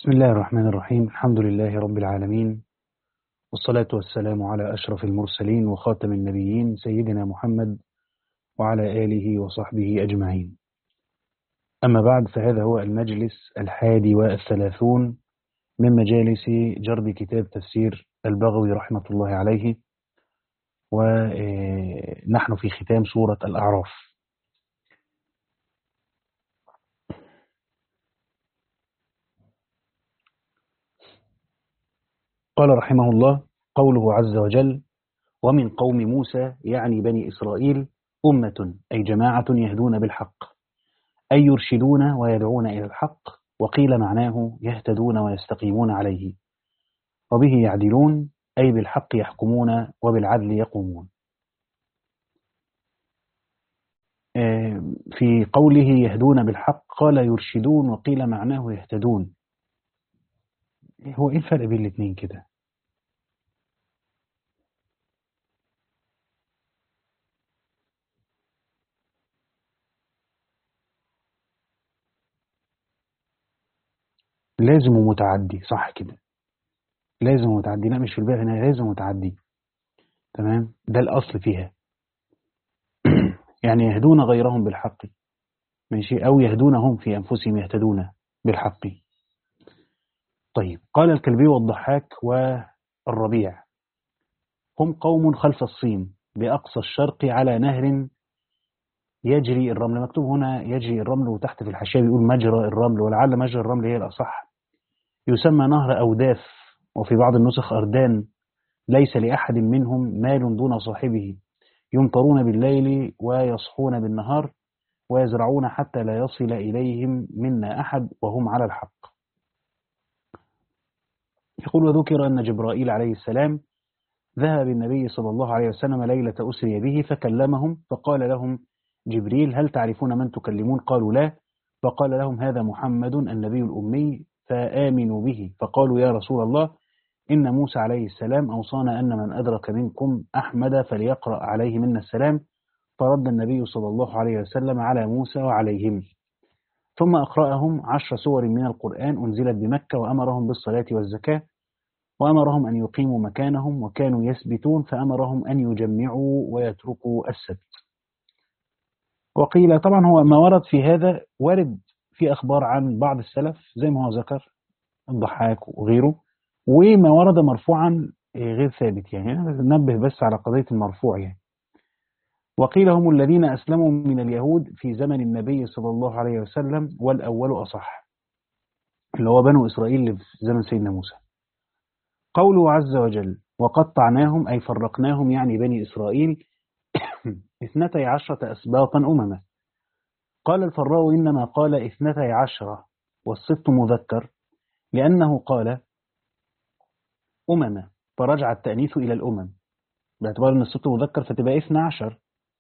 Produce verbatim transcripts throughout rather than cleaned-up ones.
بسم الله الرحمن الرحيم. الحمد لله رب العالمين، والصلاة والسلام على أشرف المرسلين وخاتم النبيين سيدنا محمد وعلى آله وصحبه أجمعين. أما بعد، فهذا هو المجلس الحادي والثلاثون من مجالس جرد كتاب تفسير البغوي رحمة الله عليه، ونحن في ختام سورة الأعراف. قال رحمه الله: قوله عز وجل: ومن قوم موسى يعني بني إسرائيل أمة أي جماعة يهدون بالحق، أي يرشدون ويدعون إلى الحق، وقيل معناه يهتدون ويستقيمون عليه، وبه يعدلون أي بالحق يحكمون وبالعدل يقومون. في قوله يهدون بالحق قال يرشدون، وقيل معناه يهتدون. هو إيه الفرق بين الاثنين كده؟ لازم ومتعدي، صح كده؟ لازم ومتعدي، لا مش في الباب هنا، لازم ومتعدي. تمام، ده الأصل فيها. يعني يهدون غيرهم بالحق، ماشي، أو يهدونهم في أنفسهم يهتدون بالحق. طيب، قال الكلبي والضحاك والربيع: هم قوم خلف الصين بأقصى الشرق على نهر يجري الرمل. مكتوب هنا يجري الرمل، وتحت في الحاشية بيقول مجرى الرمل، ولعل مجرى الرمل هي الأصح. يسمى نهر أوداف، وفي بعض النسخ أردان. ليس لأحد منهم مال دون صاحبه، يمطرون بالليل ويصحون بالنهار، ويزرعون حتى لا يصل إليهم منا أحد وهم على الحق. يقول: وذكر أن جبرائيل عليه السلام ذهب بالنبي صلى الله عليه وسلم ليلة أسري به فكلمهم، فقال لهم جبريل: هل تعرفون من تكلمون؟ قالوا لا. فقال لهم: هذا محمد النبي الأمي، فآمنوا به. فقالوا: يا رسول الله، إن موسى عليه السلام أوصانا أن من أدرك منكم أحمد فليقرأ عليه منا السلام. فرد النبي صلى الله عليه وسلم على موسى وعليهم، ثم أقرأهم عشر سور من القرآن أنزلت بمكة، وأمرهم بالصلاة والزكاة، وأمرهم أن يقيموا مكانهم، وكانوا يسبتون، فأمرهم أن يجمعوا ويتركوا السبت. وقيل، طبعا هو ما ورد في هذا وارد في أخبار عن بعض السلف زي ما هو ذكر الضحاك وغيره، وما ورد مرفوعا غير ثابت، يعني ننبه بس على قضية المرفوع يعني. وقيل هم الذين أسلموا من اليهود في زمن النبي صلى الله عليه وسلم، والأول أصح، اللي هو بنو إسرائيل في زمن سيدنا موسى. قوله عز وجل: وقطعناهم أي فرقناهم، يعني بني إسرائيل، اثنتي عشرة أسباطا أمما. قال الفراء: إنما قال اثنتي عشرة والسبط مذكر، لأنه قال أمما فرجع التأنيث إلى الأمم، باعتبار أن السبط مذكر فتبقى اثنى عشر،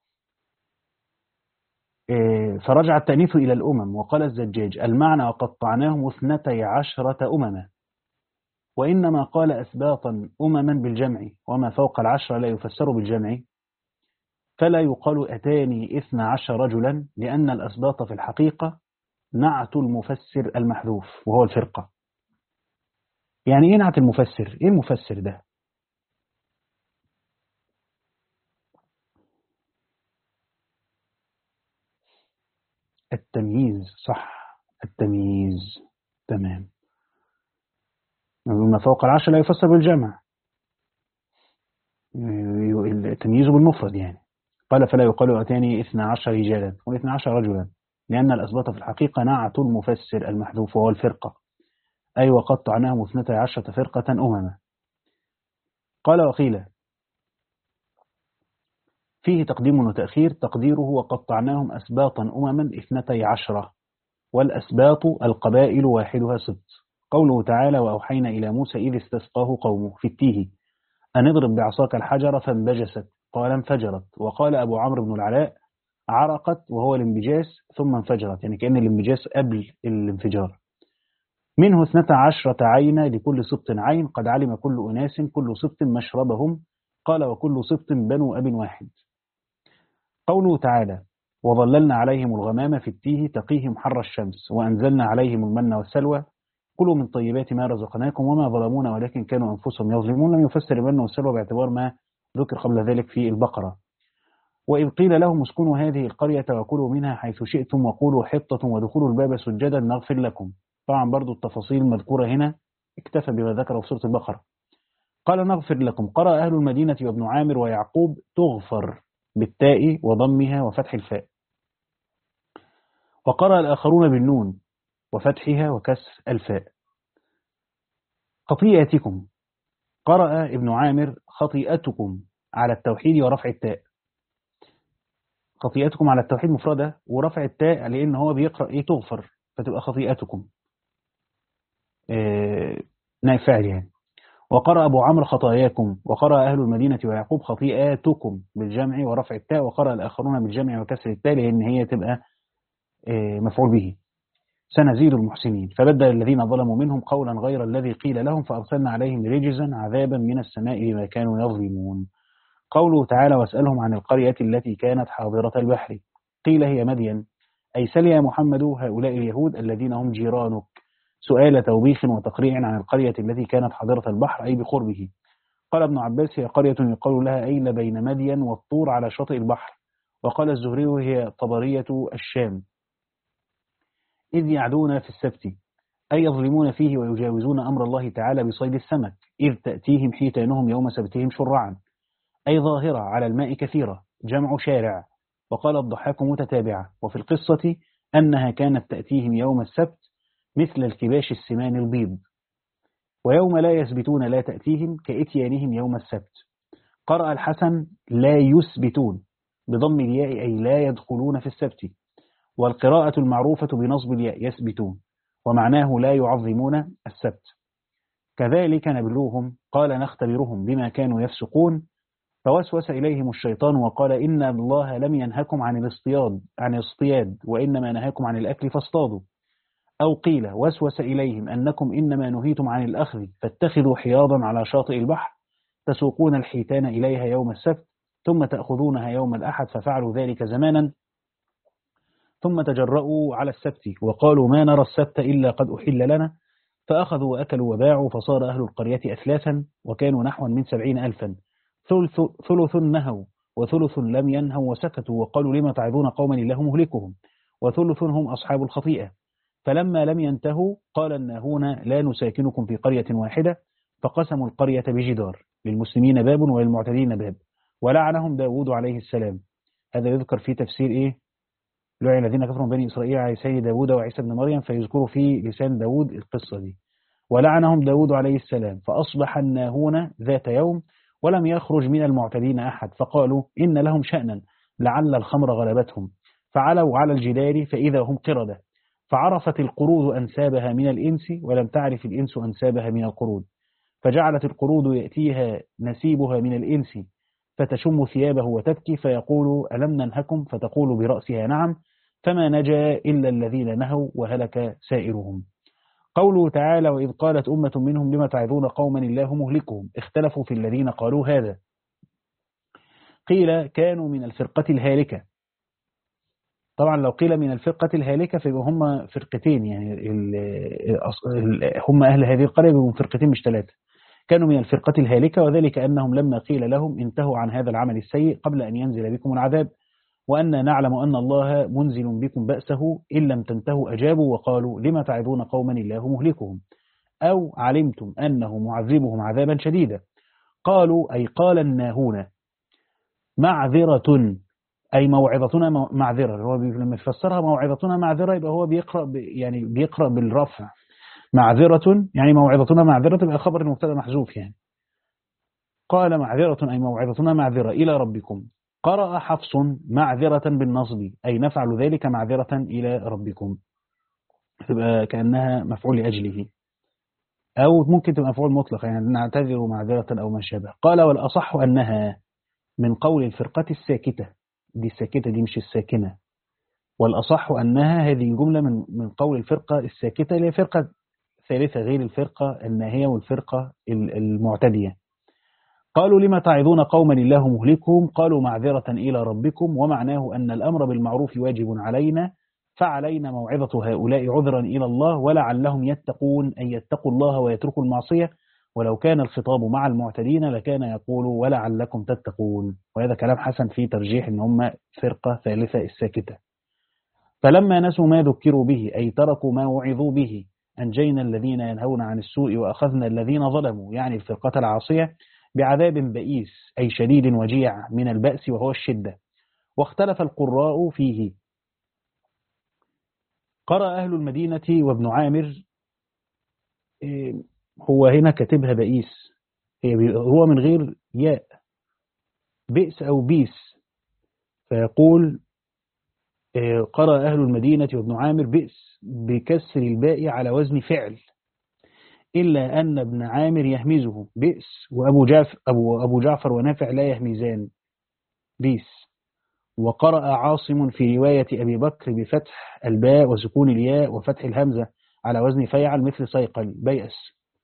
فرجع التأنيث إلى الأمم. وقال الزجاج: المعنى وقطعناهم اثنتي عشرة أمما، وإنما قال أسباطا أمما بالجمع، وما فوق العشرة لا يفسر بالجمع، فلا يقال أتاني إثنى عشر رجلا، لأن الأسباط في الحقيقة نعت المفسر المحذوف وهو الفرقة. يعني إيه نعت المفسر؟ إيه المفسر ده؟ التمييز، صح، التمييز، تمام. ما فوق العشرة لا يفسر بالجمع، التمييز بالمفرد يعني. قال: فلا يقال أتاني إثنى عشر رجالا واثنى عشر رجلا، لأن الأسباط في الحقيقة نعت المفسر المحذوف وهو الفرقة، أي وقطعناهم اثنتي عشرة فرقة أمما. قال: وقيل فيه تقديم وتأخير، تقديره: وقطعناهم أسباطا أمما اثنتي عشرة، والأسباط القبائل واحدها سبط. قوله تعالى: وأوحينا إلى موسى إذ استسقاه قومه في التيه أن اضرب بعصاك الحجر فانبجست، قال انفجرت. وقال أبو عمرو بن العلاء: عرقت، وهو الانبجاس، ثم انفجرت، يعني كأن الانبجاس قبل الانفجار. منه اثنتا عشرة عينا لكل سبط عين، قد علم كل أناس كل سبط مشربهم، قال: وكل سبط بنو أب واحد. قوله تعالى: وظللنا عليهم الغمام في التيه تقيهم حر الشمس، وأنزلنا عليهم المن والسلوى، كلوا من طيبات ما رزقناكم وما ظلمونا ولكن كانوا أنفسهم يظلمون. لم يفسر المن والسلوى باعتبار ما ذكر قبل ذلك في البقرة. وإذ قيل لهم اسكنوا هذه القرية وكلوا منها حيث شئتم وقولوا حطة وادخلوا الباب سجدا نغفر لكم. طبعا برضو التفاصيل المذكورة هنا اكتفى بما ذكره في سورة البقرة. قال نغفر لكم. قرأ أهل المدينة وابن عامر ويعقوب تغفر بالتاء وضمها وفتح الفاء، وقرأ الآخرون بالنون وفتحها وكسر الفاء. خطيئتكم. قرأ ابن عامر خطيئتكم على التوحيد ورفع التاء. خطيئتكم على التوحيد مفردة ورفع التاء لأن هو بيقرأ إيه تغفر فتبقى خطيئتكم إيه نائب فاعل يعني. وقرأ أبو عمرو خطاياكم. وقرأ أهل المدينة ويعقوب خطيئاتكم بالجمع ورفع التاء. وقرأ الآخرون بالجمع وكسر التاء لأن هي تبقى إيه مفعول به. سنزيد المحسنين. فبدل الذين ظلموا منهم قولا غير الذي قيل لهم فأرسلنا عليهم رجزا عذابا من السماء بما كانوا يظلمون. قوله تعالى واسألهم عن القرية التي كانت حاضرة البحر قيل هي مدين. أي سل يا محمد هؤلاء اليهود الذين هم جيرانك سؤال توبيخ وتقريع عن القرية التي كانت حاضرة البحر أي بقربه. قال ابن عباس هي قرية يقال لها أين بين مدين والطور على شاطئ البحر. وقال الزهري هي طبرية الشام. إذ يعدون في السبت أي يظلمون فيه ويجاوزون أمر الله تعالى بصيد السمك. إذ تأتيهم حيتانهم يوم سبتهم شرعا أي ظاهرة على الماء كثيرة جمع شارع. وقال الضحاك متتابعة. وفي القصة أنها كانت تأتيهم يوم السبت مثل الكباش السمان البيض. ويوم لا يثبتون لا تأتيهم كإتيانهم يوم السبت. قرأ الحسن لا يثبتون بضم الياء أي لا يدخلون في السبت. والقراءة المعروفة بنصب الياء يثبتون ومعناه لا يعظمون السبت. كذلك نبلوهم قال نختبرهم بما كانوا يفسقون. فوسوس إليهم الشيطان وقال إن الله لم ينهكم عن الاصطياد عن الاصطياد وإنما نهاكم عن الأكل فاصطادوا. أو قيل وسوس إليهم أنكم إنما نهيتم عن الأخذ فاتخذوا حياضا على شاطئ البحر تسوقون الحيتان إليها يوم السبت ثم تأخذونها يوم الأحد ففعلوا ذلك زمانا ثم تجرؤوا على السبت وقالوا ما نرى السبت إلا قد أحل لنا فأخذوا وأكلوا وباعوا فصار أهل القرية أثلاثا وكانوا نحوا من سبعين ألفا. ثلث, ثلث نهوا وثلث لم ينهوا وسكتوا وقالوا لما تعظون قوما الله مهلكهم وثلث هم أصحاب الخطيئة. فلما لم ينتهوا قال الناهون لا نساكنكم في قرية واحدة فقسموا القرية بجدار للمسلمين باب وللمعتدين باب ولعنهم داود عليه السلام. هذا يذكر في تفسير إيه لعن الذين كفروا بني إسرائيل على لسان داود وعيسى بن مريم فيذكروا في لسان داود القصة دي. ولعنهم داود عليه السلام فأصبح الناهون ذات يوم ولم يخرج من المعتدين أحد فقالوا إن لهم شأنا لعل الخمر غلبتهم فعلوا على الجدار فإذا هم قردة. فعرفت القرود أنسابها من الإنس ولم تعرف الإنس أنسابها من القرود فجعلت القرود يأتيها نسيبها من الإنس فتشم ثيابه وتبكي فيقول ألم ننهكم فتقول برأسها نعم فما نجا إلا الذين نهوا وهلك سائرهم. قوله تعالى وإذ قالت أمة منهم لما تعظون قوما الله مهلكهم اختلفوا في الذين قالوا هذا. قيل كانوا من الفرقة الهالكة. طبعا لو قيل من الفرقة الهالكة فيبقى هم فرقتين يعني هم أهل هذه القرية بيبقوا فرقتين مش ثلاثة. كانوا من الفرقة الهالكة وذلك أنهم لما قيل لهم انتهوا عن هذا العمل السيء قبل أن ينزل بكم العذاب وأن نعلم أن الله منزل بكم بأسه إن لم تنتهوا أجابوا وقالوا لما تعظون قوما الله مهلكهم أو علمتم أنه معذبهم عذابا شديدا. قالوا أي قال الناهون معذرة أي موعظتنا معذرة. هو لما يفسرها موعظتنا معذرة يبقى هو بيقرأ يعني بيقرأ بالرفع معذرة يعني موعظتنا معذرة تبقى خبر المبتدا محذوف يعني. قال معذرة أي موعظتنا معذرة إلى ربكم. قرأ حفص معذرة بالنصب أي نفعل ذلك معذرة إلى ربكم تبقى كأنها مفعول لأجله أو ممكن تبقى مفعول مطلق يعني نعتذر معذرة أو ما شابه. قال والأصح أنها من قول الفرقة الساكتة دي الساكتة دي مش الساكنة. والأصح أنها هذه الجملة من من قول الفرقة الساكتة اللي هي فرقة ثالثة غير الفرقة الناهية والفرقة المعتدية. قالوا لما تعظون قوما الله مهلكهم قالوا معذرة إلى ربكم ومعناه أن الأمر بالمعروف واجب علينا فعلينا موعظة هؤلاء عذرا إلى الله ولعلهم يتقون أن يتقوا الله ويتركوا المعصية، ولو كان الخطاب مع المعتدين لكان يقول ولعلكم تتقون. وهذا كلام حسن في ترجيح أن هم فرقة ثالثة الساكتة. فلما نسوا ما ذكروا به أي تركوا ما وعظوا به أنجينا الذين ينهون عن السوء وأخذنا الذين ظلموا، يعني الفرقة العاصية، بعذاب بئيس أي شديد وجيع من البأس وهو الشدة. واختلف القراء فيه. قرأ أهل المدينة وابن عامر، هو هنا كاتبها بئيس، هو من غير ياء، بئس أو بيس، فيقول قرأ أهل المدينة وابن عامر بئس بكسر الباء على وزن فعل، إلا أن ابن عامر يهمزه بئس، وأبو جعفر, أبو أبو جعفر ونافع لا يهمزان بيس. وقرأ عاصم في رواية أبي بكر بفتح الباء وسكون الياء وفتح الهمزة على وزن فيعل مثل صيقل بيأس.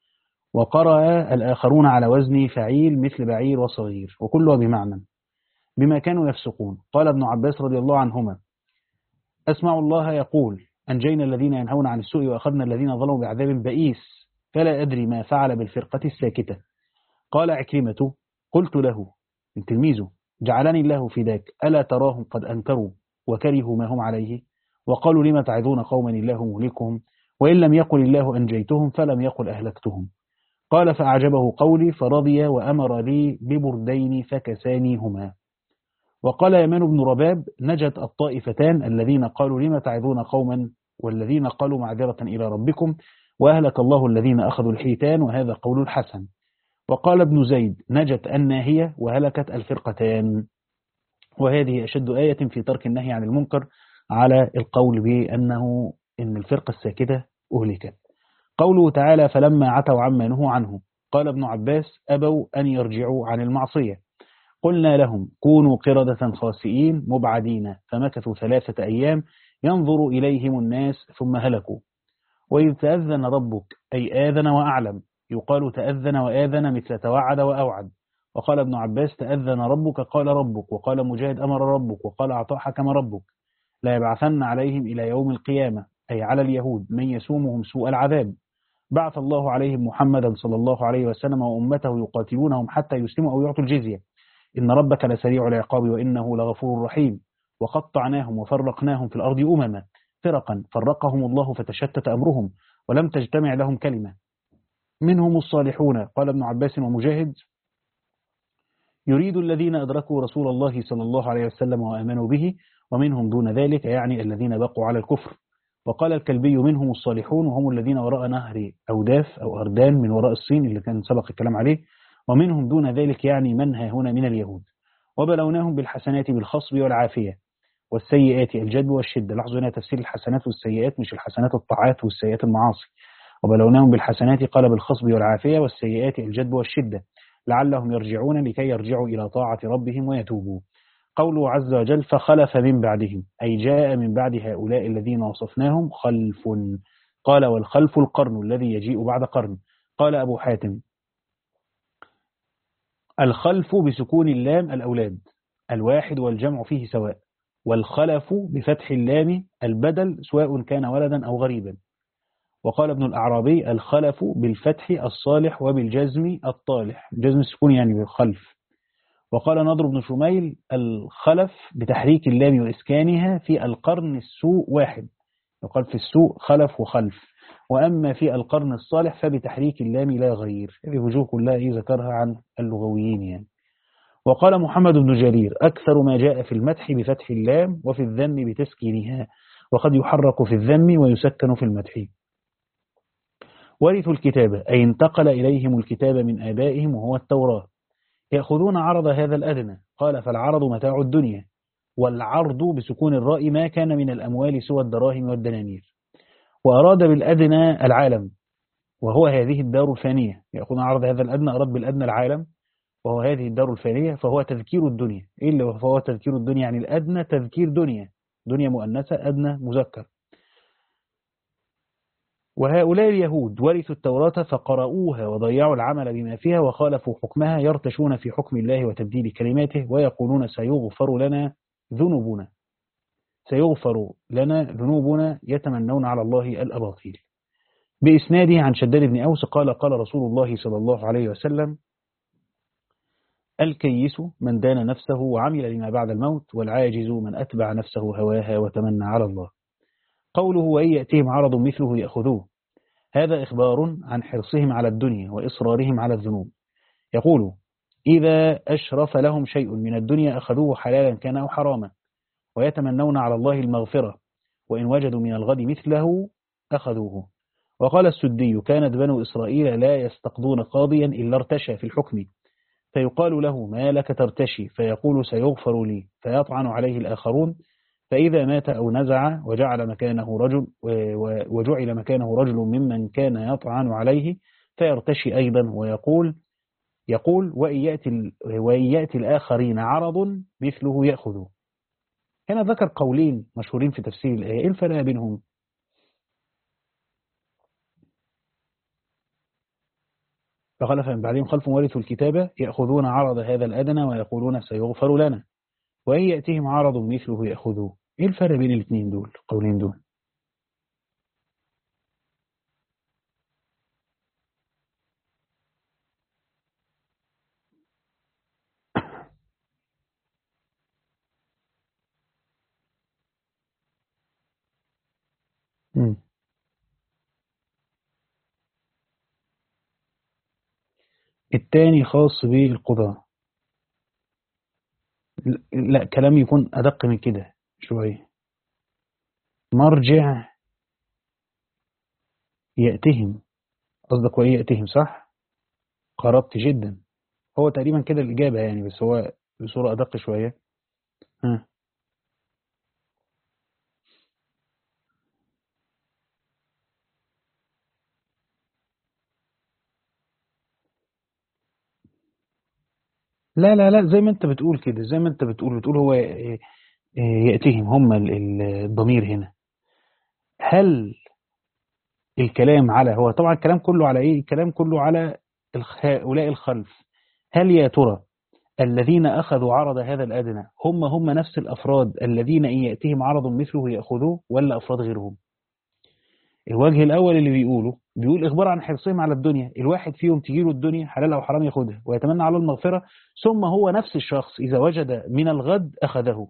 وقرأ الآخرون على وزن فعيل مثل بعير وصغير، وكلها بمعنى بما كانوا يفسقون. قال ابن عباس رضي الله عنهما: أسمع الله يقول أنجينا الذين ينهون عن السوء وأخذنا الذين ظلموا بعذاب بئيس، فلا أدري ما فعل بالفرقة الساكتة. قال عكرمة: قلت له من تلميذه: جعلني الله فداك، ألا تراهم قد أنكروا وكرهوا ما هم عليه، وقالوا لما تعظون قوما الله مهلكهم، وإن لم يقل الله أنجيتهم فلم يقل أهلكتهم. قال فأعجبه قولي فرضي وأمر لي ببردين فكسانيهما. وقال يمان بن رباب: نجت الطائفتان الذين قالوا لما تعظون قوما والذين قالوا معذرة إلى ربكم، وأهلك الله الذين أخذوا الحيتان، وهذا قول الحسن. وقال ابن زيد: نجت الناهية وهلكت الفرقتان. وهذه أشد آية في ترك النهي عن المنكر على القول بأنه إن الفرقة الساكتة أهلكت. قوله تعالى: فلما عتوا عما نهوا عنه. قال ابن عباس: أبوا أن يرجعوا عن المعصية، قلنا لهم كونوا قردة خاسئين مبعدين، فمكثوا ثلاثة أيام ينظر إليهم الناس ثم هلكوا. وإذ تأذن ربك أي آذن وأعلم، يقال تأذن وآذن مثل توعد وأوعد. وقال ابن عباس: تأذن ربك قال ربك، وقال مجاهد: أمر ربك، وقال عطاء: حكم ربك. لا يبعثن عليهم إلى يوم القيامة أي على اليهود من يسومهم سوء العذاب. بعث الله عليهم محمدا صلى الله عليه وسلم وأمته يقاتلونهم حتى يسلموا أو يعطوا الجزية. إن ربك لسريع العقاب وإنه لغفور رحيم. وقطعناهم وفرقناهم في الأرض أمما فرقا فرقهم الله فتشتت أمرهم ولم تجتمع لهم كلمة. منهم الصالحون. قال ابن عباس ومجاهد: يريد الذين أدركوا رسول الله صلى الله عليه وسلم وآمنوا به، ومنهم دون ذلك يعني الذين بقوا على الكفر. وقال الكلبي: منهم الصالحون وهم الذين وراء نهر أوداف أو أردان من وراء الصين اللي كان سبق الكلام عليه، ومنهم دون ذلك يعني من ها هنا من اليهود. وبلوناهم بالحسنات بالخصب والعافية والسيئات الجدب والشدة. لاحظوا هنا تفسير الحسنات والسيئات، مش الحسنات الطاعات والسيئات المعاصي. وبلوناهم بالحسنات قال بالخصب والعافية والسيئات الجدب والشدة لعلهم يرجعون لكي يرجعوا إلى طاعة ربهم ويتوبوا. قوله عز وجل: فخلف من بعدهم أي جاء من بعد هؤلاء الذين وصفناهم خلف. قال: والخلف القرن الذي يجيء بعد قرن. قال أبو حاتم: الخلف بسكون اللام الأولاد، الواحد والجمع فيه سواء، والخلف بفتح اللام البدل سواء كان ولدا أو غريبا. وقال ابن الأعرابي: الخلف بالفتح الصالح وبالجزم الطالح، جزم السكون يعني بالخلف. وقال نضر بن شميل: الخلف بتحريك اللام وإسكانها في القرن السوء واحد، يقال في السوء خلف وخلف، وأما في القرن الصالح فبتحريك اللام لا غير. هذه وجوه كلها إيه ذكرها عن اللغويين يعني. وقال محمد بن جرير: أكثر ما جاء في المدح بفتح اللام وفي الذم بتسكينها، وقد يحرك في الذم ويسكن في المدح. ورثوا الكتاب أي انتقل إليهم الكتاب من آبائهم وهو التوراة، يأخذون عرض هذا الأدنى. قال: فالعرض متاع الدنيا، والعرض بسكون الراء ما كان من الأموال سوى الدراهم والدنانير. وأراد بالأدنى العالم وهو هذه الدار الفانية، يأخذون عرض هذا الأدنى، أراد بالأدنى العالم وهو هذه الدار الفانية، فهو تذكير الدنيا. إيه اللي فهو تذكير الدنيا؟ يعني الأدنى تذكير دنيا، دنيا مؤنثة، أدنى مذكر. وهؤلاء اليهود ورثوا التوراة فقرؤوها وضيعوا العمل بما فيها وخالفوا حكمها، يرتشون في حكم الله وتبديل كلماته ويقولون سيغفر لنا ذنوبنا. سيغفر لنا ذنوبنا يتمنون على الله الأباطيل. بإسناده عن شداد بن أوس قال قال رسول الله صلى الله عليه وسلم: الكيس من دان نفسه وعمل لما بعد الموت، والعاجز من أتبع نفسه هواها وتمنى على الله. قوله وإن يأتيهم عرض مثله يأخذوه، هذا إخبار عن حرصهم على الدنيا وإصرارهم على الذنوب. يقول: إذا أشرف لهم شيء من الدنيا أخذوه حلالا كان أو حراما، ويتمنون على الله المغفرة، وإن وجدوا من الغد مثله أخذوه. وقال السدي: كانت بنو إسرائيل لا يستقضون قاضيا إلا ارتشى في الحكم، فيقال له: ما لك ترتشي؟ فيقول: سيغفر لي، فيطعن عليه الآخرون، فإذا مات أو نزع وجعل مكانه رجل وجعل مكانه رجل ممن كان يطعن عليه فيرتشي أيضا، ويقول يقول وإن يأتي, وإن يأتي الآخرين عرض مثله يأخذه. هنا ذكر قولين مشهورين في تفسير الآية، إيه الفرق بينهم؟ فخلف من بعدهم خلف ورثوا الكتاب يأخذون عرض هذا الأدنى ويقولون سيغفر لنا، وإن يأتيهم عرض مثله يأخذوه. إيه الفرق بين الاثنين دول، قولين دول؟ مم. الثاني خاص بالقضاء. لا، كلام يكون أدق من كده شوية. مرجع يأتهم، قصدك وإن يأتهم، صح؟ قربت جدا، هو تقريبا كده الإجابة يعني، بس هو بصورة أدق شوية. ها. لا لا لا، زي ما أنت بتقول كده، زي ما أنت بتقول بتقول هو يأتهم، هم الضمير هنا. هل الكلام على، هو طبعا الكلام كله على إيه؟ الكلام كله على هؤلاء الخلف. هل يا ترى الذين أخذوا عرض هذا الأدنى هم هم نفس الأفراد الذين إن يأتيهم عرض مثله يأخذوه، ولا أفراد غيرهم؟ الوجه الأول اللي بيقوله بيقول إخبار عن حرصهم على الدنيا، الواحد فيهم تجيله الدنيا حلال أو حرام ياخدها ويتمنى على المغفرة، ثم هو نفس الشخص إذا وجد من الغد أخذه.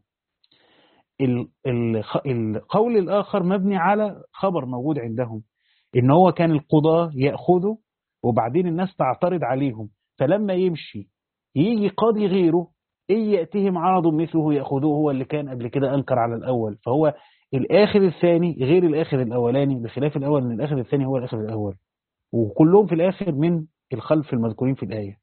القول الآخر مبني على خبر موجود عندهم، إن هو كان القضاة يأخذه وبعدين الناس تعترض عليهم، فلما يمشي يجي قاضي غيره إن يأتيهم عرض مثله يأخذوه، هو اللي كان قبل كده أنكر على الأول، فهو الآخر الثاني غير الآخر الأولاني، بخلاف الأول من الآخر الثاني هو الآخر الأول، وكلهم في الآخر من الخلف المذكورين في الآية.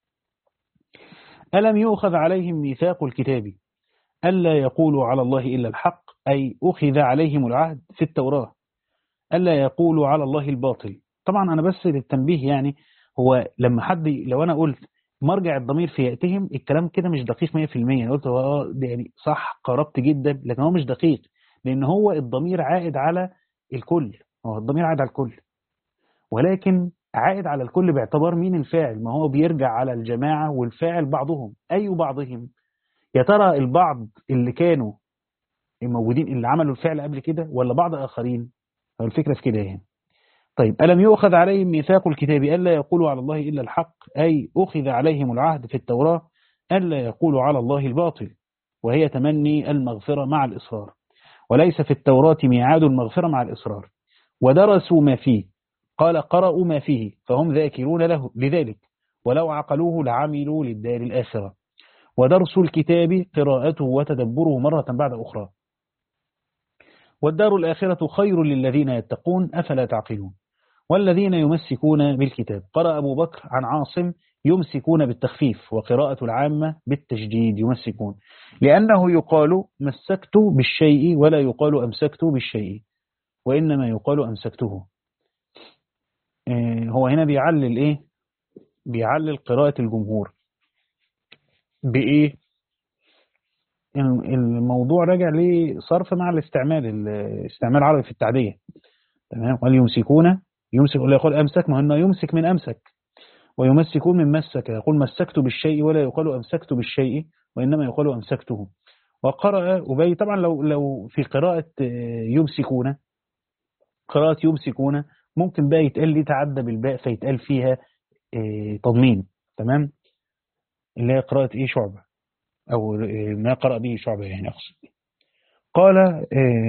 ألم يؤخذ عليهم ميثاق الكتاب ألا يقولوا على الله إلا الحق، أي أخذ عليهم العهد في التوراة ألا يقولوا على الله الباطل. طبعا أنا بس للتنبيه يعني، هو لما حد لو أنا قلت مرجع الضمير في يأتهم، الكلام كده مش دقيق مية في المية. أنا قلت هو يعني صح، قربت جدا، لكن هو مش دقيق، لأن هو الضمير عائد على الكل، هو الضمير عائد على الكل، ولكن عائد على الكل باعتبار مين الفاعل، ما هو بيرجع على الجماعة والفاعل بعضهم. أي بعضهم؟ يا ترى البعض اللي كانوا الموجودين اللي عملوا الفعل قبل كده، ولا بعض آخرين؟ هو الفكرة في كده يعني. طيب، ألم يؤخذ عليهم ميثاق الكتاب ألا يقولوا على الله إلا الحق، أي أخذ عليهم العهد في التوراة ألا يقولوا على الله الباطل، وهي تمني المغفرة مع الإصرار، وليس في التوراة ميعاد المغفرة مع الإصرار. ودرسوا ما فيه، قال قرأوا ما فيه، فهم ذاكرون له لذلك، ولو عقلوه لعملوا للدار الآخرة. ودرس الكتاب قراءته وتدبره مرة بعد أخرى، والدار الآخرة خير للذين يتقون أفلا تعقلون. والذين يمسكون بالكتاب، قرأ أبو بكر عن عاصم يمسكون بالتخفيف، وقراءة العامة بالتشديد يمسكون، لأنه يقال مسكت بالشيء ولا يقال أمسكت بالشيء، وإنما يقال أمسكته. هو هنا بيعلل إيه؟ بيعلل قراءة الجمهور بإيه؟ الموضوع راجع لصرف مع الاستعمال، الاستعمال عربي في التعدية. تمام. قال يمسكون، يمسك ولا يقول أمسك، ما هو يمسك من أمسك، ويمسكون من مسك، يقول مسكت بالشيء ولا يقال أمسكت بالشيء، وإنما يقال أمسكته. وقرأ أبي طبعا لو لو في قراءة يمسكون، قراءة يمسكون ممكن بقى يتقال لي تعدى بالباء فيتقال فيها تضمين، تمام، اللي هي قراءة إيه شعبة أو ما قرأ به شعبة يعني أقصد. قال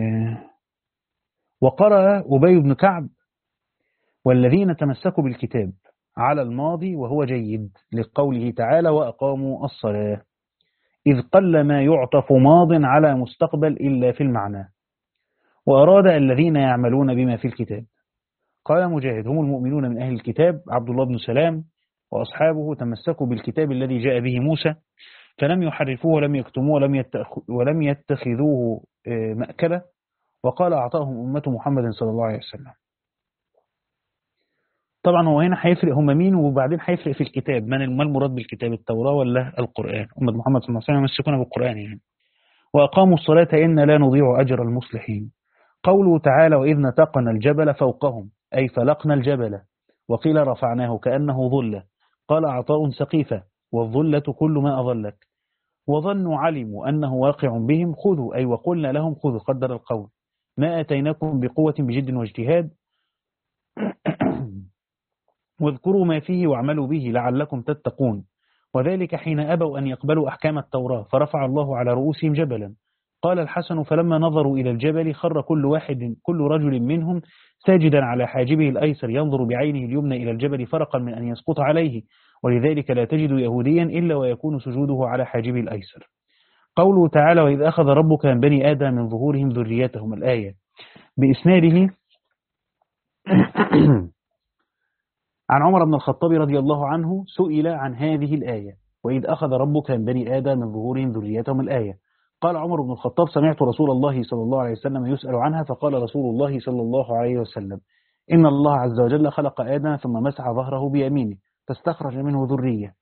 وقرأ أبي بن كعب والذين تمسكوا بالكتاب على الماضي وهو جيد لقوله تعالى وأقاموا الصلاة، إذ قل ما يعطف ماض على مستقبل إلا في المعنى، وأراد الذين يعملون بما في الكتاب. قال مجاهد هم المؤمنون من أهل الكتاب عبد الله بن سلام وأصحابه تمسكوا بالكتاب الذي جاء به موسى فلم يحرفوه ولم يكتموه ولم ولم يتخذوه مأكلة، وقال أعطاهم أمة محمد صلى الله عليه وسلم. طبعا هو هنا هيفرق هم مين، وبعدين هيفرق في الكتاب من ما المراد بالكتاب، التوراة ولا القرآن. أمة محمد صلى الله عليه وسلم يمسكون بالقرآن يعني. وأقاموا الصلاة إن لا نضيع أجر المصلحين. قوله تعالى وإذ نتقنا الجبل فوقهم أي فلقنا الجبل، وقيل رفعناه كأنه ظلة. قال عطاء سقيفة والظلة كل ما أظلك. وظنوا علموا أنه واقع بهم خذوا أي وقلنا لهم خذوا قدر القول ما أتيناكم بقوة بجد واجتهاد واذكروا ما فيه واعملوا به لعلكم تتقون. وذلك حين أبوا أن يقبلوا أحكام التوراة فرفع الله على رؤوسهم جبلا. قال الحسن فلما نظروا إلى الجبل خر كل واحد كل رجل منهم ساجدا على حاجبه الأيسر ينظر بعينه اليمنى إلى الجبل فرقا من أن يسقط عليه، ولذلك لا تجد يهوديا إلا ويكون سجوده على حاجبه الأيسر. قوله تعالى وإذ أخذ ربك من بني آدم من ظهورهم ذريتهم الآية بإسناده عن عمر بن الخطاب رضي الله عنه سئل عن هذه الآية وإذ أخذ ربك من بني آدم من ظهورهم ذريتهم الآية. قال عمر بن الخطاب سمعت رسول الله صلى الله عليه وسلم يسأل عنها فقال رسول الله صلى الله عليه وسلم إن الله عز وجل خلق آدم ثم مسح ظهره بيمينه فاستخرج منه ذرية،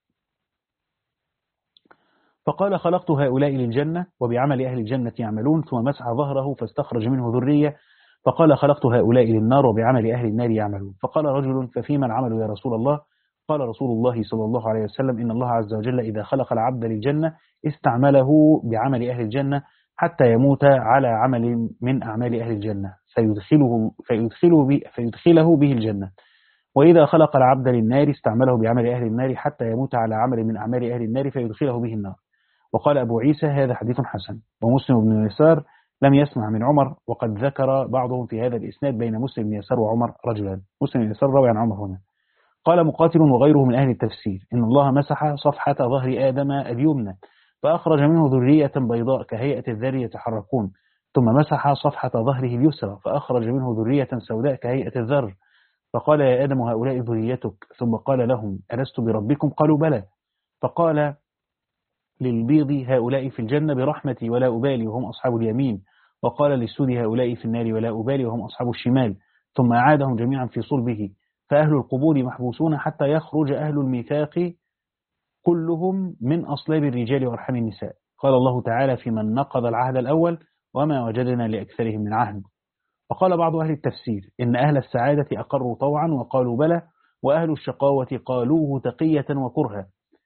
فقال خلقت هؤلاء للجنة وبعمل أهل الجنة يعملون، ثم مسح ظهره فاستخرج منه ذرية، فقال خلقت هؤلاء للنار وبعمل أهل النار يعملون. فقال رجل ففيما العمل يا رسول الله؟ قال رسول الله صلى الله عليه وسلم إن الله عز وجل إذا خلق العبد للجنة استعمله بعمل أهل الجنة حتى يموت على عمل من أعمال أهل الجنة فيدخله, فيدخله, به فيدخله به الجنة، وإذا خلق العبد للنار استعمله بعمل أهل النار حتى يموت على عمل من أعمال أهل النار فيدخله به النار. وقال أبو عيسى هذا حديث حسن. ومسلم بن يسار لم يسمع من عمر، وقد ذكر بعضهم في هذا الإسناد بين مسلم بن يسار وعمر رجلان. مسلم بن يسار روي عن عمر هنا. قال مقاتل وغيره من أهل التفسير إن الله مسح صفحة ظهر آدم اليمنى فأخرج منه ذرية بيضاء كهيئة الذر يتحركون، ثم مسح صفحة ظهره اليسرى فأخرج منه ذرية سوداء كهيئة الذر، فقال يا آدم هؤلاء ذريتك، ثم قال لهم ألست بربكم؟ قالوا بلى، فقال للبيض هؤلاء في الجنة برحمتي ولا أبالي وهم أصحاب اليمين، وقال للسود هؤلاء في النار ولا أبالي وهم أصحاب الشمال، ثم أعادهم جميعا في صلبه. فأهل القبور محبوسون حتى يخرج أهل الميثاق كلهم من أصلاب الرجال وأرحام النساء. قال الله تعالى في من نقض العهد الأول وما وجدنا لأكثرهم من عهد. وقال بعض أهل التفسير إن أهل السعادة أقروا طوعا وقالوا بلى، وأهل الشقاوة قالوه تقية وكرها،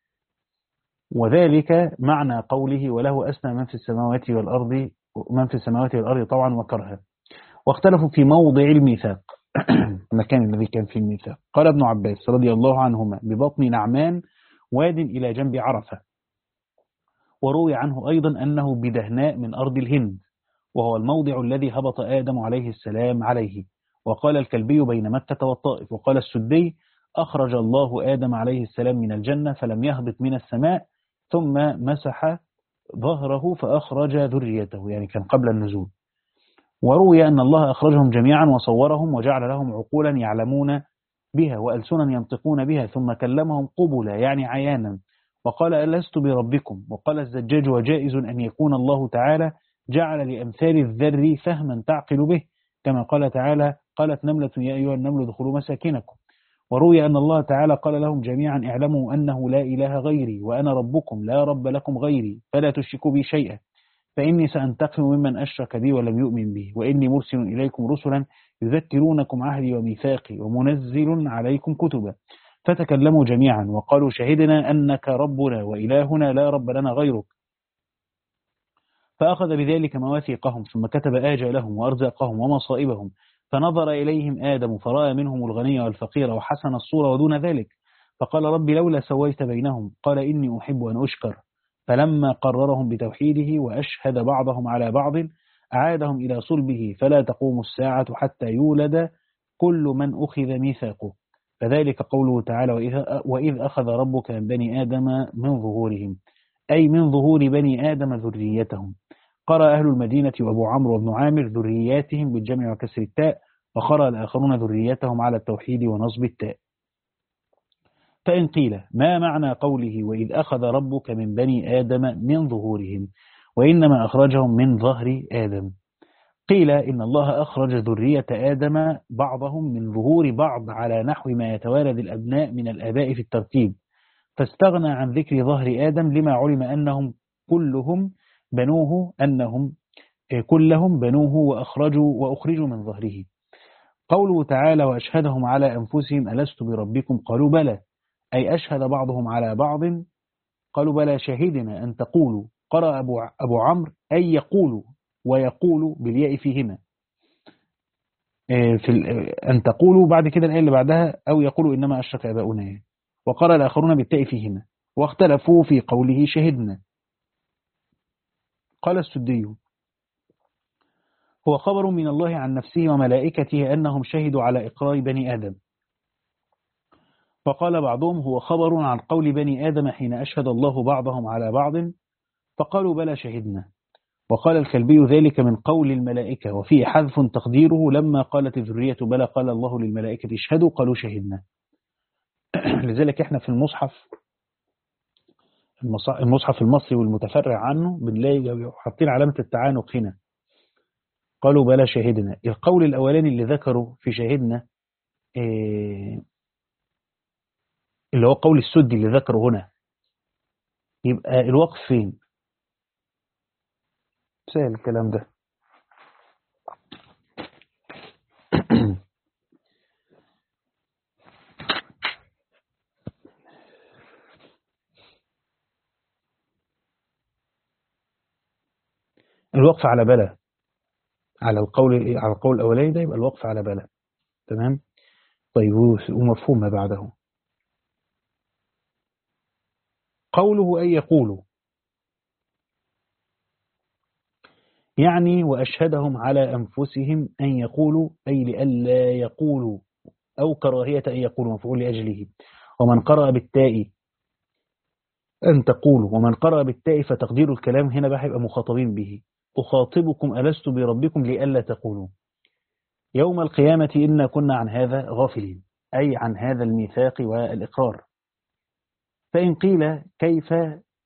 وذلك معنى قوله وله أسنى من في السماوات والأرض من في السماوات والأرض طوعا وكرها. واختلفوا في موضع الميثاق المكان الذي كان فيه الميثاق. قال ابن عباس رضي الله عنهما ببطن نعمان واد إلى جنب عرفة، وروي عنه أيضا أنه بدهناء من أرض الهند، وهو الموضع الذي هبط آدم عليه السلام عليه. وقال الكلبي بين مكة والطائف. وقال السدي أخرج الله آدم عليه السلام من الجنة فلم يهبط من السماء ثم مسح ظهره فأخرج ذريته، يعني كان قبل النزول. وروي أن الله أخرجهم جميعا وصورهم وجعل لهم عقولا يعلمون بها وألسنا ينطقون بها ثم كلمهم قبلا يعني عيانا. وقال ألست بربكم؟ وقال الزجاج وجائز أن يكون الله تعالى جعل لأمثال الذر فهما تعقل به، كما قال تعالى قالت نملة يا أيها النمل ادخلوا مساكنكم. وروي أن الله تعالى قال لهم جميعا اعلموا أنه لا إله غيري وأنا ربكم لا رب لكم غيري فلا تشركوا بي شيئا فإني سأنتقم ممن أشرك بي ولم يؤمن بي وإني مرسل إليكم رسلا يذكرونكم عهدي وميثاقي ومنزل عليكم كتبا. فتكلموا جميعا وقالوا شهدنا أنك ربنا وإلهنا لا رب لنا غيرك فأخذ بذلك مواثيقهم ثم كتب آجالهم وأرزاقهم ومصائبهم، فنظر إليهم آدم فرأى منهم الغني والفقير وحسن الصورة ودون ذلك، فقال رب لولا سويت بينهم، قال إني أحب أن أشكر. فلما قررهم بتوحيده وأشهد بعضهم على بعض أعادهم إلى صلبه، فلا تقوم الساعة حتى يولد كل من أخذ ميثاقه. فذلك قوله تعالى وإذ أخذ ربك من بني آدم من ظهورهم، أي من ظهور بني آدم ذريتهم. قرأ أهل المدينة وأبو عمرو وابن عامر ذرياتهم بالجمع وكسر التاء، وقرأ الآخرون ذريتهم على التوحيد ونصب التاء. فإن قيل ما معنى قوله وإذ أخذ ربك من بني آدم من ظهورهم وإنما أخرجهم من ظهر آدم؟ قيل إن الله أخرج ذرية آدم بعضهم من ظهور بعض على نحو ما يتوارد الأبناء من الآباء في الترتيب، فاستغنى عن ذكر ظهر آدم لما علم أنهم كلهم بنوه أنهم كلهم بنوه وأخرجوا وأخرجوا من ظهره. قوله تعالى وأشهدهم على أنفسهم ألست بربكم قالوا بلى، أي أشهد بعضهم على بعض قالوا بلى شهدنا أن تقولوا. قرأ أبو, أبو عمرو أي يقولوا ويقول بالياء فيهما في أن تقولوا بعد كده الآية اللي بعدها أو يقولوا إنما أشرك آباؤنا، وقرأ الآخرون بالتاء فيهما، واختلفوا في قوله شهدنا. قال السدي هو خبر من الله عن نفسه وملائكته أنهم شهدوا على إقرار بني آدم. فقال بعضهم هو خبر عن قول بني آدم حين أشهد الله بعضهم على بعض فقالوا بلى شهدنا. وقال الكلبي ذلك من قول الملائكة وفيه حذف تقديره لما قالت الذرية بلى قال الله للملائكة اشهدوا قالوا شهدنا. لذلك احنا في المصحف المصحف المصري والمتفرع عنه بنلاقي حاطين علامة التعانق هنا، قالوا بلى شهدنا. القول الأولاني اللي ذكره في شهدنا إيه اللي هو قول السدي اللي ذكره هنا، يبقى الوقف فين؟ سهل الكلام ده. الوقف على بلى على القول على القول الأولاني ده، يبقى الوقف على بلى. تمام. طيب ومفهوم ما بعده. قوله أن يقولوا يعني وأشهدهم على أنفسهم أن يقولوا، أي لئلا يقولوا أو كراهية أن يقولوا مفعول لأجله. ومن قرأ بالتاء أن تقولوا، ومن قرأ بالتاء فتقدير الكلام هنا بقى هيبقى مخاطبين به أخاطبكم ألست بربكم لئلا تقولوا يوم القيامة إنا كنا عن هذا غافلين، أي عن هذا الميثاق والإقرار. فإن قيل كيف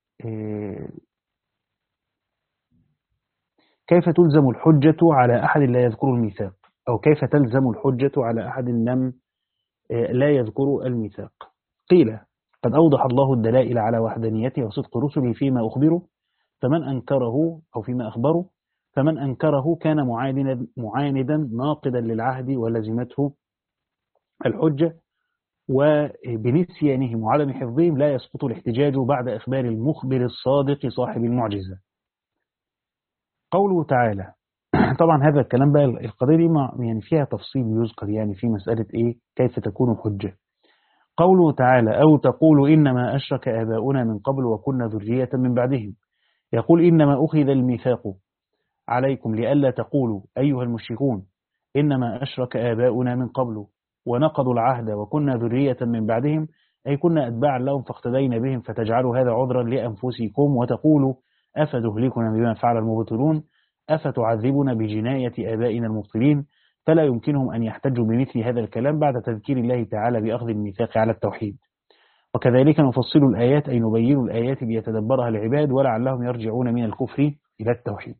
كيف تلزم الحجة على أحد لا يذكر الميثاق، أو كيف تلزم الحجة على أحد لم لا يذكر الميثاق؟ قيل قد أوضح الله الدلائل على وحدانيته وصدق رسله فيما أخبروا، فمن أنكره أو فيما أخبروا فمن أنكره كان معاندا معاندا ناقدا للعهد ولزمته الحجة، وبنسيانهم وعدم حفظهم لا يسقط الاحتجاج بعد إخبار المخبر الصادق صاحب المعجزة. قوله تعالى طبعا هذا الكلام بقى القضية دي يعني فيها تفصيل يذكر يعني في مسألة إيه كيف تكون حجة. قوله تعالى أو تقول إنما أشرك آباؤنا من قبل وكنا ذرية من بعدهم، يقول إنما أخذ الميثاق عليكم لئلا تقولوا أيها المشركون إنما أشرك آباؤنا من قبل ونقضوا العهد وكنا ذرية من بعدهم، أي كنا أتباعا لهم فاقتدينا بهم، فتجعلوا هذا عذرا لأنفسكم وتقولوا أفتهلكنا بما فعل المبطلون أفتعذبنا بجناية آبائنا المبطلين، فلا يمكنهم أن يحتجوا بمثل هذا الكلام بعد تذكير الله تعالى بأخذ الميثاق على التوحيد. وكذلك نفصل الآيات أي نبين الآيات ليتدبرها العباد ولعلهم يرجعون من الكفر إلى التوحيد.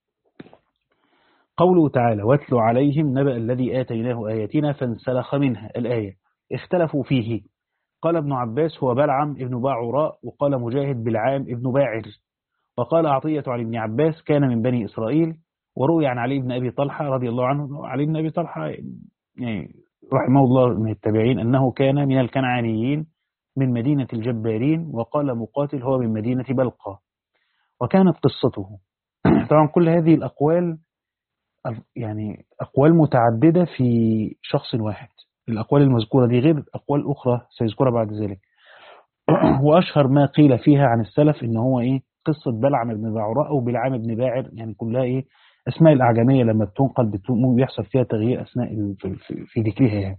قوله تعالى واتل عليهم نبأ الذي آتيناه آياتنا فانسلخ منها، الآية اختلفوا فيه. قال ابن عباس هو بلعم ابن باعوراء، وقال مجاهد بلعام ابن باعر، وقال عطية عن ابن عباس كان من بني إسرائيل. وروي عن علي بن أبي طلحة رضي الله عنه، علي بن أبي طلحة يعني رحمه الله من التابعين، أنه كان من الكنعانيين من مدينة الجبارين. وقال مقاتل هو من مدينة بلقى. وكانت قصته طبعا كل هذه الأقوال يعني أقوال متعددة في شخص واحد. الأقوال المذكورة دي غير أقوال أخرى سيذكرها بعد ذلك. وأشهر ما قيل فيها عن السلف إن هو إيه قصة بلعم بن باعوراء أو بلعام بن باعر، يعني كلها إيه أسماء الأعجمية لما بتنقل بيحصل فيها تغيير أثناء في ذكرها يعني.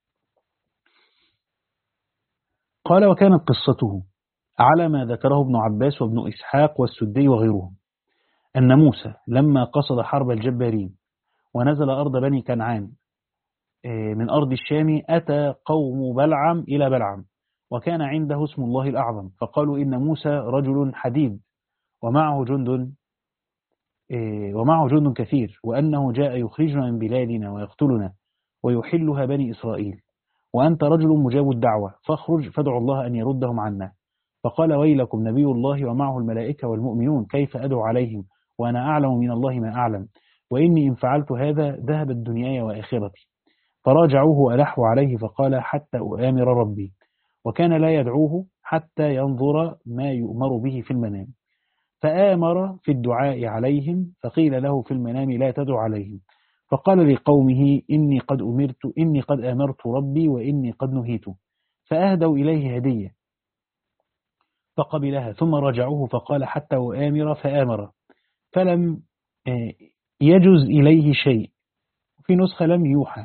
قال وكانت قصته على ما ذكره ابن عباس وابن إسحاق والسدي وغيرهم، أن موسى لما قصد حرب الجبارين ونزل أرض بني كنعان من أرض الشام أتى قوم بلعم إلى بلعم وكان عنده اسم الله الأعظم، فقالوا إن موسى رجل حديد ومعه جند ومعه جند كثير، وأنه جاء يخرجنا من بلادنا ويقتلنا ويحلها بني إسرائيل، وأنت رجل مجاب الدعوة فاخرج فادعوا الله أن يردهم عنا. فقال ويلكم نبي الله ومعه الملائكة والمؤمنون كيف أدعو عليهم وأنا أعلم من الله ما أعلم، وإني إن فعلت هذا ذهبت دنياي وآخرتي. فراجعوه ألحوا عليه فقال حتى أؤامر ربي، وكان لا يدعوه حتى ينظر ما يؤمر به في المنام، فآمر في الدعاء عليهم فقيل له في المنام لا تدعو عليهم، فقال لقومه إني قد أمرت إني قد آمرت ربي وإني قد نهيت، فأهدوا إليه هدية فقبلها، ثم رجعوه فقال حتى أؤامر فآمر فلم يجز إليه شيء. في نسخة لم يوحى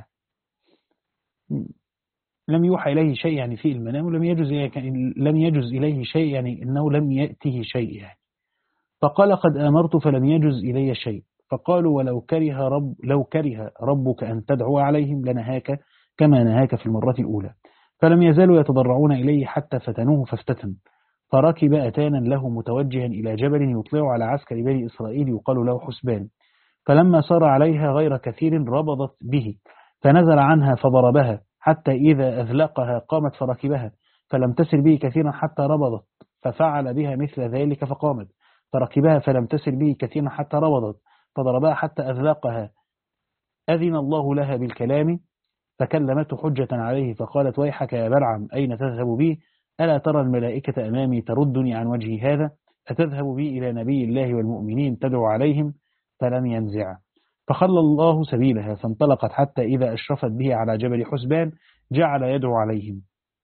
لم يوحى إليه شيء يعني في المنام، ولم يجز لم يجز إليه شيء يعني إنه لم يأته شيء يعني. فقال قد آمرت فلم يجز إلي شيء، فقالوا ولو كره رب لو كره ربك أن تدعو عليهم لنهاك كما نهاك في المرة الأولى. فلم يزالوا يتضرعون إليه حتى فتنوه فافتتن، فركب أتانا له متوجها إلى جبل يطلع على عسكر بني إسرائيل يقال له حسبان، فلما سار عليها غير كثير ربضت به، فنزل عنها فضربها حتى إذا أذلقها قامت فركبها، فلم تسر به كثيرا حتى ربضت، ففعل بها مثل ذلك فقامت فركبها، فلم تسر به كثيرا حتى ربضت، فضربها حتى أذلقها، أذن الله لها بالكلام فكلمته حجة عليه، فقالت ويحك يا بلعم أين تذهب بي؟ ألا ترى الملائكة أمامي تردني عن وجهي هذا؟ أتذهب بي إلى نبي الله والمؤمنين تدعو عليهم؟ فلم ينزع، فخلى الله سبيلها، فانطلقت حتى إذا أشرفت به على جبل حسبان جعل يدعو عليهم،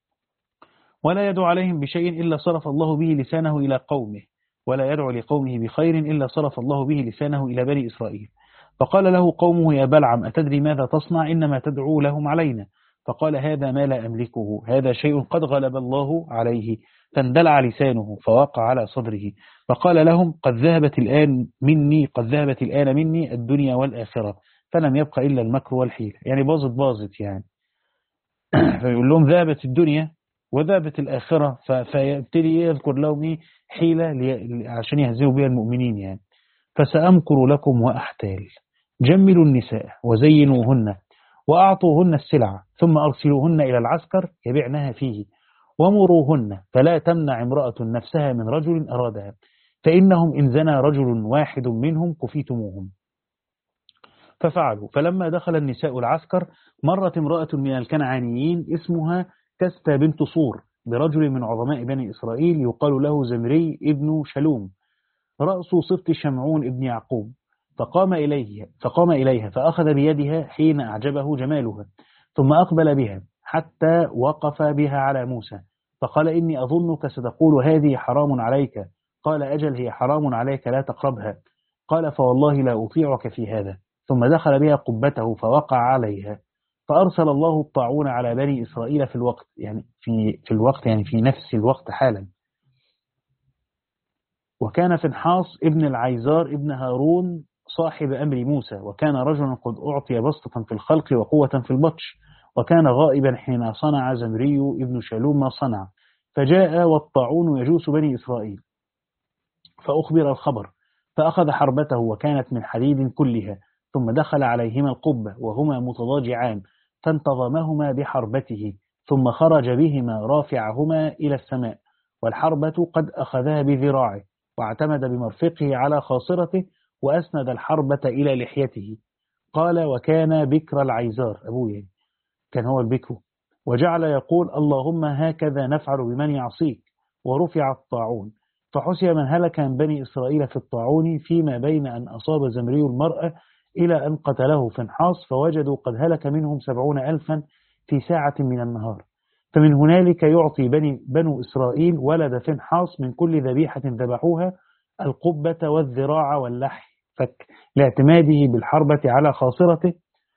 ولا يدعو عليهم بشيء إلا صرف الله به لسانه إلى قومه، ولا يدعو لقومه بخير إلا صرف الله به لسانه إلى بني إسرائيل. فقال له قومه يا بلعم أتدري ماذا تصنع؟ إنما تدعو لهم علينا. فقال هذا ما لا أملكه، هذا شيء قد غلب الله عليه، فاندلع لسانه فوقع على صدره، فقال لهم قد ذهبت الآن مني قد ذهبت الآن مني الدنيا والآخرة، فلم يبق إلا المكر والحيلة، يعني باظت باظت يعني. فيقول لهم ذهبت الدنيا وذهبت الآخرة، فيبتدي يذكر لهم إيه حيلة عشان يهزموا بها المؤمنين يعني. فسأمكر لكم وأحتال، جملوا النساء وزينوهن وأعطوهن السلع ثم أرسلوهن إلى العسكر يبيعنها فيه، ومروهن فلا تمنع امرأة نفسها من رجل أرادها، فإنهم إن زنى رجل واحد منهم كفيتموهم. ففعلوا، فلما دخل النساء العسكر مرت امرأة من الكنعانيين اسمها كستة بنت صور برجل من عظماء بني إسرائيل يقال له زمري ابن شلوم رأس صفت شمعون ابن يعقوب، فقام إليه فقام إليها فأخذ بيدها حين أعجبه جمالها، ثم أقبل بها حتى وقف بها على موسى، فقال إني أظنك ستقول هذه حرام عليك، قال أجل هي حرام عليك لا تقربها، قال فوالله لا أطيعك في هذا، ثم دخل بها قبته فوقع عليها، فأرسل الله الطاعون على بني إسرائيل في الوقت يعني في في الوقت يعني في نفس الوقت حالا. وكان فنحاص ابن العيزار ابن هارون صاحب أمر موسى، وكان رجلا قد أعطي بسطة في الخلق وقوة في البطش، وكان غائبا حين صنع زمري ابن شلوم ما صنع، فجاء والطاعون يجوس بني إسرائيل، فأخبر الخبر، فأخذ حربته وكانت من حديد كلها، ثم دخل عليهما القبة وهما متضاجعان، فانتظمهما بحربته، ثم خرج بهما رافعهما إلى السماء، والحربة قد أخذها بذراعه، واعتمد بمرفقه على خاصرته، وأسند الحربة إلى لحيته. قال وكان بكر العيزار أبوه كان هو البكر، وجعل يقول اللهم هكذا نفعل بمن يعصيك، ورفع الطاعون، فحسب من هلك من بني إسرائيل في الطاعون فيما بين أن أصاب زمري المرأة إلى أن قتله فنحاس، فوجدوا قد هلك منهم سبعون ألفا في ساعة من النهار. فمن هنالك يعطي بني بنو إسرائيل ولد فنحاس من كل ذبيحة ذبحوها القبة والذراع واللحي فك، لاعتماده بالحربة على خاصرته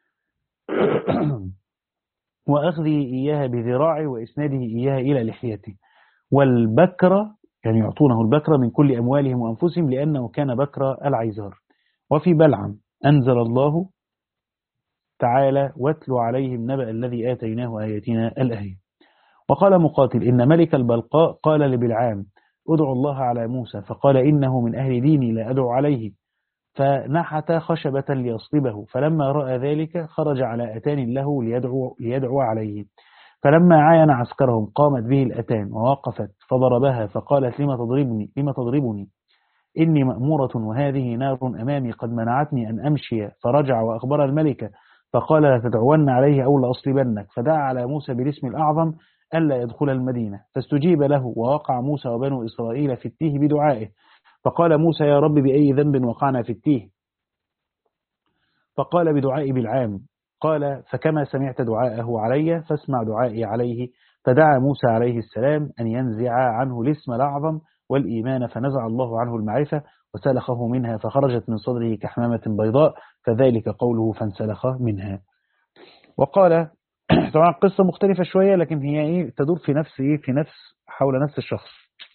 وأخذه إياها بذراعه وإسناده إياها إلى لحيته. والبكرة يعني يعطونه البكرة من كل أموالهم وأنفسهم لأنه كان بكرة العيزار. وفي بلعم أنزل الله تعالى واتل عليهم نبأ الذي آتيناه آياتنا الآية. وقال مقاتل إن ملك البلقاء قال لبلعام ادعو الله على موسى، فقال إنه من أهل ديني لا أدعو عليه، فنحت خشبة ليصلبه، فلما رأى ذلك خرج على أتان له ليدعو, ليدعو عليه، فلما عاين عسكرهم قامت به الأتان ووقفت فضربها، فقالت لما تضربني لما تضربني إني مأمورة وهذه نار أمامي قد منعتني أن أمشي. فرجع وأخبر الملكة فقال لا تدعون عليه أو لأصلبنك، فدعا على موسى بالاسم الأعظم ألا يدخل المدينة، فاستجيب له، ووقع موسى وبنو إسرائيل في التيه بدعائه. فقال موسى يا رب بأي ذنب وقعنا في التيه؟ فقال بدعاء بلعام. قال فكما سمعت دعاءه علي فاسمع دعائي عليه. فدعا موسى عليه السلام أن ينزع عنه الاسم الأعظم والإيمان، فنزع الله عنه المعرفة وسلخه منها، فخرجت من صدره كحمامة بيضاء، فذلك قوله فانسلخ منها. وقال طبعا قصة مختلفة شوية لكن هي إيه تدور في نفس إيه في نفس حول نفس الشخص.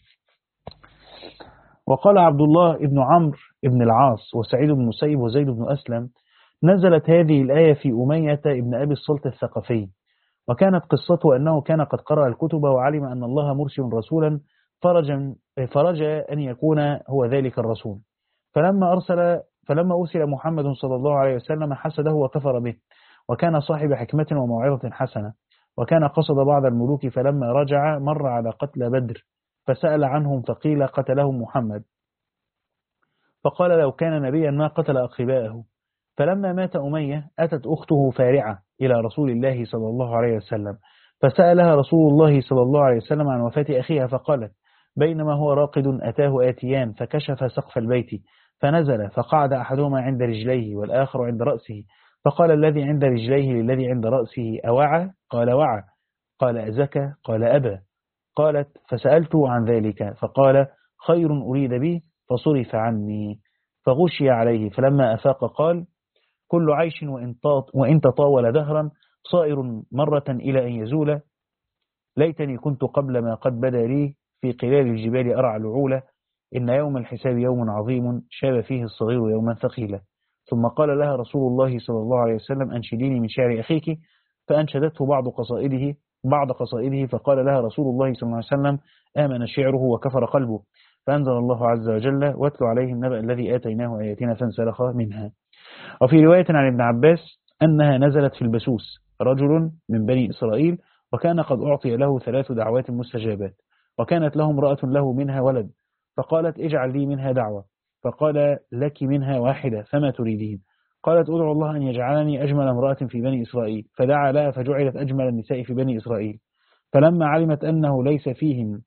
وقال عبد الله ابن عمرو ابن العاص وسعيد بن مسيب وزيد بن أسلم نزلت هذه الآية في أمية ابن أبي الصلت الثقفي، وكانت قصته أنه كان قد قرأ الكتب وعلم أن الله مرسل رسولا فرجا فرجى أن يكون هو ذلك الرسول، فلما أرسل فلما أرسل محمد صلى الله عليه وسلم حسده وكفر به، وكان صاحب حكمة وموعظة حسنة، وكان قصد بعض الملوك، فلما رجع مر على قتل بدر فسأل عنهم فقيل قتلهم محمد، فقال لو كان نبيا ما قتل أقرباءه. فلما مات أمية أتت أخته فارعة إلى رسول الله صلى الله عليه وسلم، فسألها رسول الله صلى الله عليه وسلم عن وفاة أخيها، فقالت بينما هو راقد أتاه آتيان فكشف سقف البيت فنزل، فقعد أحدهما عند رجليه والآخر عند رأسه، فقال الذي عند رجليه للذي عند رأسه أوعى؟ قال وعى. قال أزكى؟ قال أبى. قالت فسألته عن ذلك فقال خير أريد به فصرف عني، فغشي عليه، فلما أفاق قال كل عيش وإن تطاول دهرا صائر مرة إلى أن يزول، ليتني كنت قبل ما قد بدا لي في قلال الجبال أرعى العولة، إن يوم الحساب يوم عظيم شاب فيه الصغير يوما ثقيلا. ثم قال لها رسول الله صلى الله عليه وسلم أنشديني من شعر أخيك، فأنشدته بعض قصائده بعض قصائده فقال لها رسول الله صلى الله عليه وسلم آمن شعره وكفر قلبه، فأنزل الله عز وجل واتل عليهم نبأ الذي آتيناه آياتنا فانسلخ منها. وفي رواية عن ابن عباس أنها نزلت في البسوس رجل من بني إسرائيل، وكان قد أعطي له ثلاث دعوات مستجابات، وكانت له امرأة له منها ولد، فقالت اجعل لي منها دعوة، فقال لك منها واحدة فما تريدين؟ قالت ادعو الله أن يجعلني أجمل امرأة في بني إسرائيل، فدعا لها فجعلت أجمل النساء في بني إسرائيل. فلما علمت أنه ليس فيهم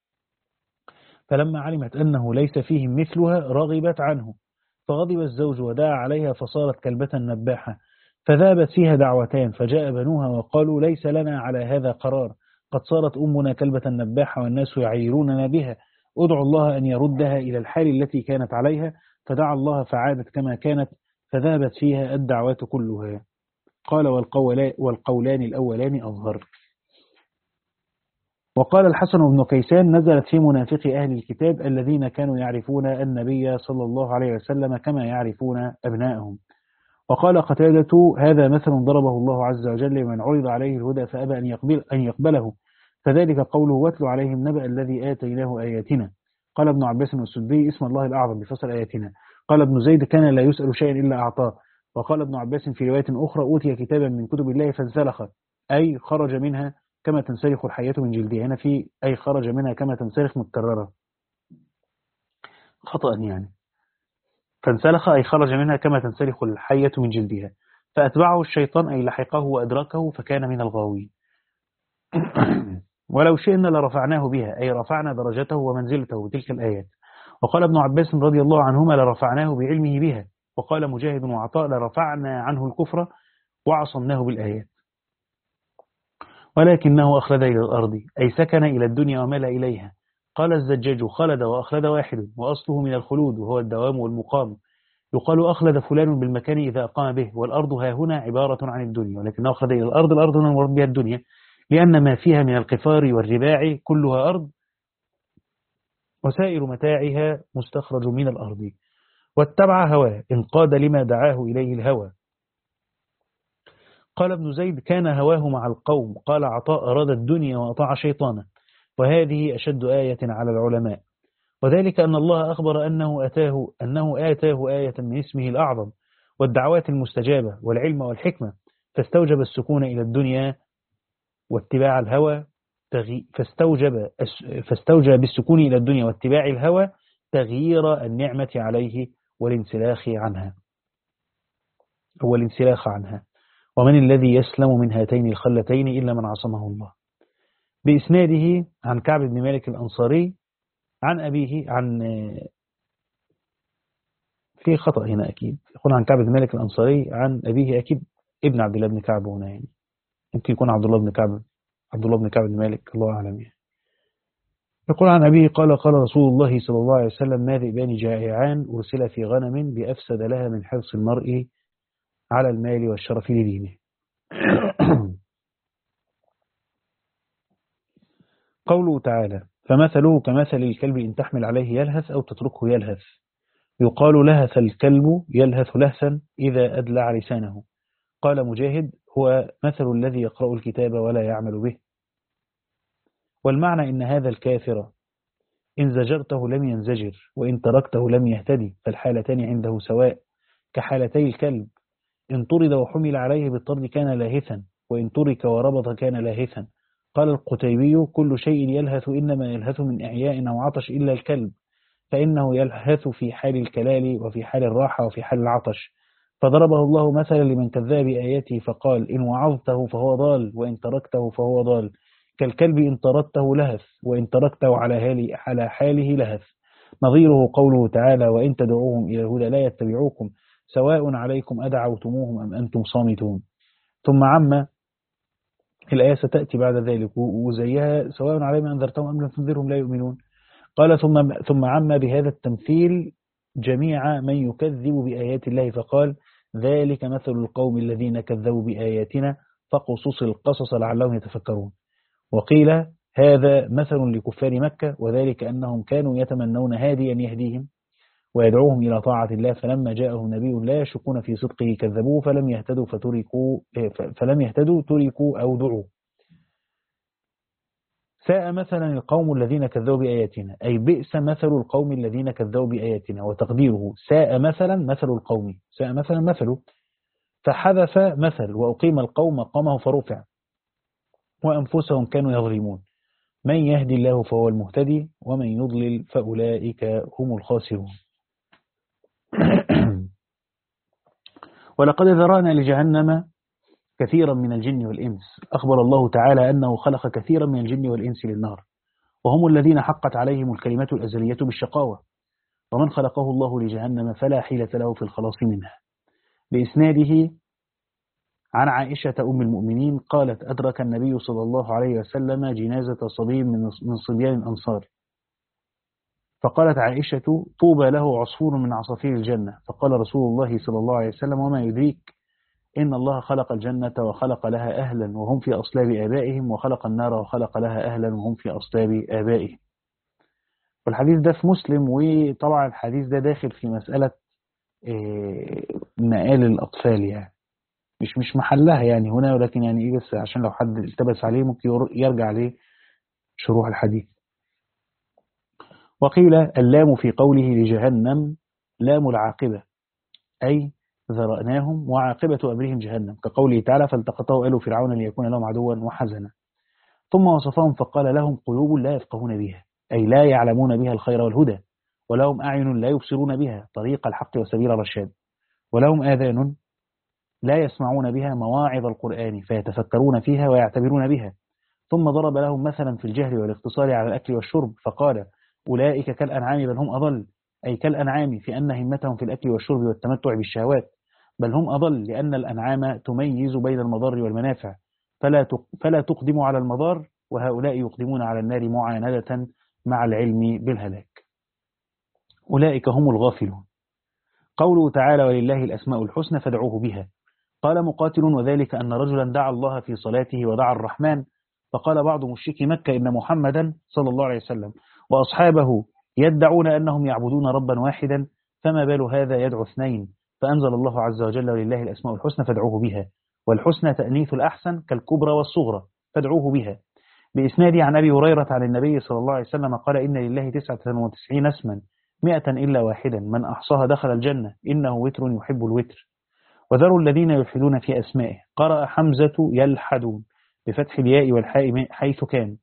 فلما علمت أنه ليس فيهم مثلها رغبت عنه، فغضب الزوج ودعا عليها فصارت كلبة نباحة، فذابت فيها دعوتان، فجاء بنوها وقالوا ليس لنا على هذا قرار، قد صارت أمنا كلبة نباحة والناس يعيروننا بها، ادعو الله أن يردها إلى الحال التي كانت عليها، فدعا الله فعادت كما كانت، فذابت فيها الدعوات كلها. قال والقولان الأولان أظهر. وقال الحسن بن كيسان نزلت في منافق أهل الكتاب الذين كانوا يعرفون النبي صلى الله عليه وسلم كما يعرفون أبنائهم. وقال قتادة هذا مثل ضربه الله عز وجل من عرض عليه الهدى فأبى أن, يقبل أن يقبله، فذلك قوله واتل عليهم نبأ الذي آتيناه آياتنا. قال ابن عباس السدي اسم الله الأعظم بفصل آياتنا. قال ابن زيد كان لا يسأل شيئا إلا أعطاه. وقال ابن عباس في رواية أخرى أوتي كتابا من كتب الله فانسلخ، أي خرج منها كما تنسلخ الحياة من جلدها، هنا في أي خرج منها كما تنسلخ متكررة خطأ يعني، فانسلخ أي خرج منها كما تنسلخ الحية من جلدها، فأتبعه الشيطان أي لحقه وأدركه فكان من الغاوين. ولو شئنا لرفعناه بها، أي رفعنا درجته ومنزلته بتلك الآيات. وقال ابن عباس رضي الله عنهما لرفعناه بعلمه بها. وقال مجاهد وعطاء لرفعنا عنه الكفر وعصمناه بالآيات. ولكنه أخلد إلى الأرض، أي سكن إلى الدنيا ومال إليها. قال الزجاج خلد وأخلد واحد، وأصله من الخلود وهو الدوام والمقام. يقال أخلد فلان بالمكان إذا أقام به، والأرض ها هنا عبارة عن الدنيا، ولكنه أخلد إلى الأرض، الأرض هنا المراد بها الدنيا، لأن ما فيها من القفار والرباع كلها أرض، وسائر متاعها مستخرج من الأرض. واتبع هواه، انقاد لما دعاه إليه الهوى. قال ابن زيد كان هواه مع القوم. قال عطاء أراد الدنيا وأطاع شيطانا، وهذه أشد آية على العلماء، وذلك أن الله أخبر أنه أتاه, أنه آتاه آية من اسمه الأعظم والدعوات المستجابة والعلم والحكمة، فاستوجب السكون إلى الدنيا واتباع الهوى تغي... فاستوجب فاستوجب بالسكون إلى الدنيا واتباع الهوى تغيير النعمة عليه والانسلاخ عنها هو الانسلاخ عنها. ومن الذي يسلم من هاتين الخلتين إلا من عصمه الله. بإسناده عن كعب بن مالك الأنصاري عن أبيه، عن في خطأ هنا أكيد، يقول عن كعب بن مالك الأنصاري عن أبيه، أكيد ابن عبد الله بن كعب هنا، يعني يمكن يكون عبد الله بن كعب عبد الله بن كعب بن مالك، الله أعلم. يعني يقول عن أبيه قال قال رسول الله صلى الله عليه وسلم ما ذئبان جائعان أرسل في غنم بأفسد لها من حرص المرء على المال والشرف لدينه. قوله تعالى فمثله كمثل الكلب إن تحمل عليه يلهث أو تتركه يلهث. يقال لهث الكلب يلهث لهثا إذا أدلع لسانه. قال مجاهد هو مثل الذي يقرأ الكتاب ولا يعمل به. والمعنى إن هذا الكافر إن زجرته لم ينزجر، وإن تركته لم يهتدي، فالحالتان عنده سواء كحالتي الكلب، إن طرد وحمل عليه بالطرد كان لاهثا، وإن ترك وربط كان لاهثا. قال القتيبي كل شيء يلهث إنما يلهث من إعياء أو عطش إلا الكلب، فإنه يلهث في حال الكلال وفي حال الراحة وفي حال العطش. فضربه الله مثلا لمن كذب بآياته فقال إن وعظته فهو ضال وإن تركته فهو ضال، كالكلب إن طردته لهث وإن تركته على حاله لهث. نظيره قوله تعالى وإن تدعوهم إلى الهدى لا يتبعوكم سواء عليكم أدعوتموهم أم أنتم صامتون. ثم عم الآية ستأتي بعد ذلك وزيها سواء عليهم أنذرتهم أم لم تنذرهم لا يؤمنون. قال ثم ثم عم بهذا التمثيل جميع من يكذب بآيات الله فقال ذلك مثل القوم الذين كذبوا بآياتنا فقصص القصص لعلهم يتفكرون. وقيل هذا مثل لكفار مكة، وذلك أنهم كانوا يتمنون هاديا يهديهم ويدعوهم إلى طاعة الله، فلما جاءهم نبي لا يشكون في صدقه كذبوه فلم يهتدوا فتركوا فلم يهتدوا تركوا أو دعوا. ساء مثلا القوم الذين كذبوا بآياتنا، أي بئس مثل القوم الذين كذبوا بآياتنا. وتقديره ساء مثلا مثل القوم، ساء مثلا مثله، فحذف مثل وأقيم القوم مقامه فرفع، وأنفسهم كانوا يظلمون. من يهدي الله فهو المهتدي ومن يضلل فأولئك هم الخاسرون. ولقد ذرأنا لجهنم كثيرا من الجن والإنس. أخبر الله تعالى أنه خلق كثيرا من الجن والإنس للنار، وهم الذين حقت عليهم الكلمة الأزلية بالشقاوة، ومن خلقه الله لجهنم فلا حيلة له في الخلاص منها. بإسناده عن عائشة أم المؤمنين قالت أدرك النبي صلى الله عليه وسلم جنازة صبي من صبيان الأنصار، فقالت عائشة طوبى له عصفور من عصافير الجنة. فقال رسول الله صلى الله عليه وسلم وما يدريك إن الله خلق الجنة وخلق لها أهلا وهم في أصلاب آبائهم، وخلق النار وخلق لها أهلا وهم في أصلاب آبائهم. والحديث ده في مسلم، وطبعا الحديث ده داخل في مسألة مآل الأطفال، يعني مش مش محلها يعني هنا، ولكن يعني إيه بس عشان لو حد التبس عليه ممكن يرجع عليه شروح الحديث. وقيل اللام في قوله لجهنم لام العاقبة، أي ذرأناهم وعاقبة أمرهم جهنم، كقوله تعالى فالتقطه آل فرعون ليكون لهم عدوا وحزنا. ثم وصفهم فقال لهم قلوب لا يفقهون بها، أي لا يعلمون بها الخير والهدى، ولهم أعين لا يبصرون بها طريق الحق وسبيل الرشاد، ولهم آذان لا يسمعون بها مواعظ القرآن فيتفكرون فيها ويعتبرون بها، ثم ضرب لهم مثلا في الجهل والاقتصار على الأكل والشرب فقال أولئك كالأنعام بل هم أضل، أي كالأنعام في أن همتهم في الأكل والشرب والتمتع بالشهوات، بل هم أضل لأن الأنعام تميز بين المضار والمنافع فلا فلا تقدم على المضار، وهؤلاء يقدمون على النار معاندة مع العلم بالهلاك. أولئك هم الغافلون. قوله تعالى ولله الأسماء الحسنى فادعوه بها. قال مقاتل وذلك أن رجلا دعا الله في صلاته ودعا الرحمن، فقال بعض مشركي مكة إن محمدا صلى الله عليه وسلم وأصحابه يدعون أنهم يعبدون ربا واحدا، فما بال هذا يدعو اثنين؟ فأنزل الله عز وجل ولله الأسماء الحسنى فادعوه بها، والحسنى تأنيث الأحسن كالكبرى والصغرى فادعوه بها. بإسناد عن أبي هريرة عن النبي صلى الله عليه وسلم قال إن لله تسعة وتسعين اسما مئة إلا واحدا من أحصاها دخل الجنة إنه وتر يحب الوتر. وذروا الذين يلحدون في أسمائه. قرأ حمزة يلحدون بفتح الياء والحاء حيث كان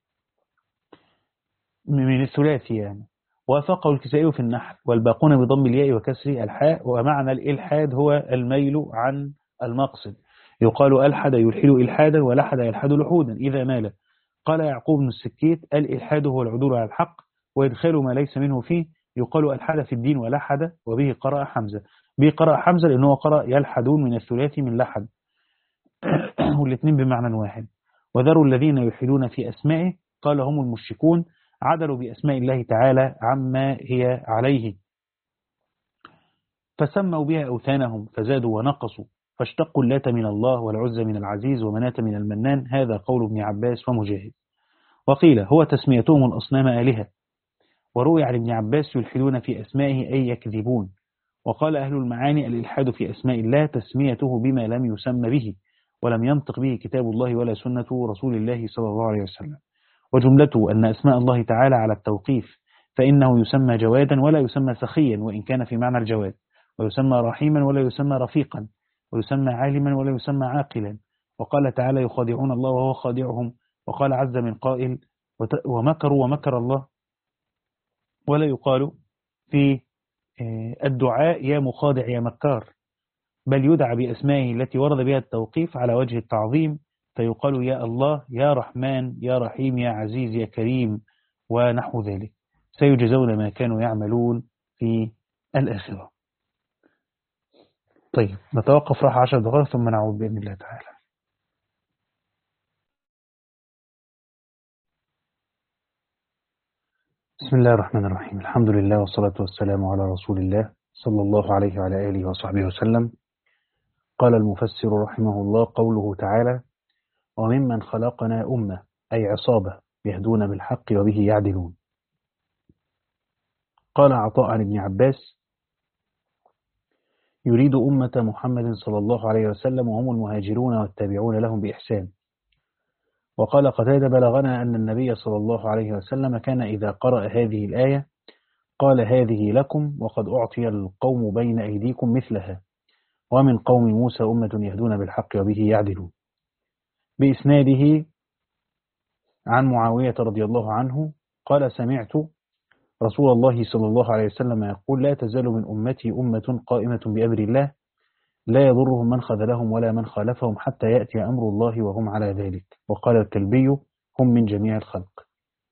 من الثلاثي يعني، وافقه الكسائي في النحل، والباقون بضم الياء وكسر الحاء. ومعنى الإلحاد هو الميل عن المقصد، يقال ألحد يلحد إلحادا ولحد يلحد لحودا إذا مال. قال يعقوب بن السكيت الإلحاد هو العدول على الحق وإدخال ما ليس منه فيه، يقال ألحد في الدين ولحد، وبه قرأ حمزة. به قرأ حمزة لأنه قرأ يلحدون من الثلاثي من لحد والاثنين بمعنى واحد. وذروا الذين يلحدون في أسمائه قال هم المشركون عدلوا بأسماء الله تعالى عما هي عليه، فسموا بها أوثانهم فزادوا ونقصوا، فاشتقوا اللات من الله والعزى من العزيز ومناة من المنان. هذا قول ابن عباس ومجاهد. وقيل هو تسميتهم الأصنام آلهة. وروي عن ابن عباس يلحدون في أسمائه أي يكذبون. وقال أهل المعاني الإلحاد في أسماء الله تسميته بما لم يسمى به ولم ينطق به كتاب الله ولا سنة رسول الله صلى الله عليه وسلم. وجملته أن أسماء الله تعالى على التوقيف، فإنه يسمى جوادا ولا يسمى سخيا وإن كان في معنى الجواد، ويسمى رحيما ولا يسمى رفيقا، ويسمى عالما ولا يسمى عاقلا. وقال تعالى يخادعون الله وهو خادعهم. وقال عز من قائل ومكروا ومكر الله. ولا يقال في الدعاء يا مخادع يا مكار، بل يدعى بأسمائه التي ورد بها التوقيف على وجه التعظيم، فيقال يا الله يا رحمن يا رحيم يا عزيز يا كريم ونحو ذلك. سيجزون ما كانوا يعملون في الآخرة. طيب نتوقف راح عشر دقائق ثم نعود بإذن الله تعالى. بسم الله الرحمن الرحيم. الحمد لله والصلاة والسلام على رسول الله صلى الله عليه وعلى آله وصحبه وسلم. قال المفسر رحمه الله قوله تعالى وممن خلقنا أمة أي عصابة يهدون بالحق وبه يعدلون. قال عطاء عن ابن عباس يريد أمة محمد صلى الله عليه وسلم وهم المهاجرون والتابعون لهم بإحسان. وقال قتادة بلغنا أن النبي صلى الله عليه وسلم كان إذا قرأ هذه الآية قال هذه لكم وقد أعطي القوم بين أيديكم مثلها ومن قوم موسى أمة يهدون بالحق وبه يعدلون. بإسناده عن معاوية رضي الله عنه قال سمعت رسول الله صلى الله عليه وسلم يقول لا تزال من أمتي أمة قائمة بأمر الله لا يضرهم من خذلهم ولا من خالفهم حتى يأتي أمر الله وهم على ذلك. وقال الكلبي هم من جميع الخلق.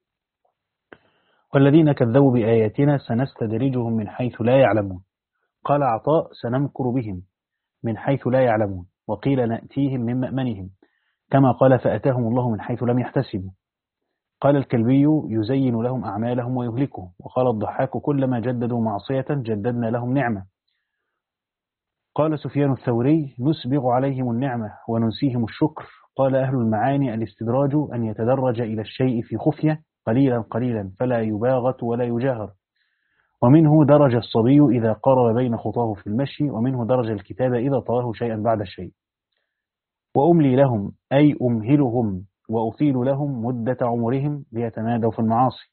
والذين كذبوا بآياتنا سنستدرجهم من حيث لا يعلمون. قال عطاء سنمكر بهم من حيث لا يعلمون. وقيل نأتيهم من مأمنهم كما قال فأتاهم الله من حيث لم يحتسبوا. قال الكلبي يزين لهم أعمالهم ويهلكهم. وقال الضحاك كلما جددوا معصية جددنا لهم نعمة. قال سفيان الثوري نسبغ عليهم النعمة وننسيهم الشكر. قال أهل المعاني الاستدراج أن يتدرج إلى الشيء في خفية قليلا قليلا فلا يباغت ولا يجاهر. ومنه درج الصبي إذا قرب بين خطاه في المشي، ومنه درج الكتاب إذا طواه شيئا بعد الشيء. وأملي لهم أي أمهلهم وأطيل لهم مدة عمرهم ليتمادوا في المعاصي.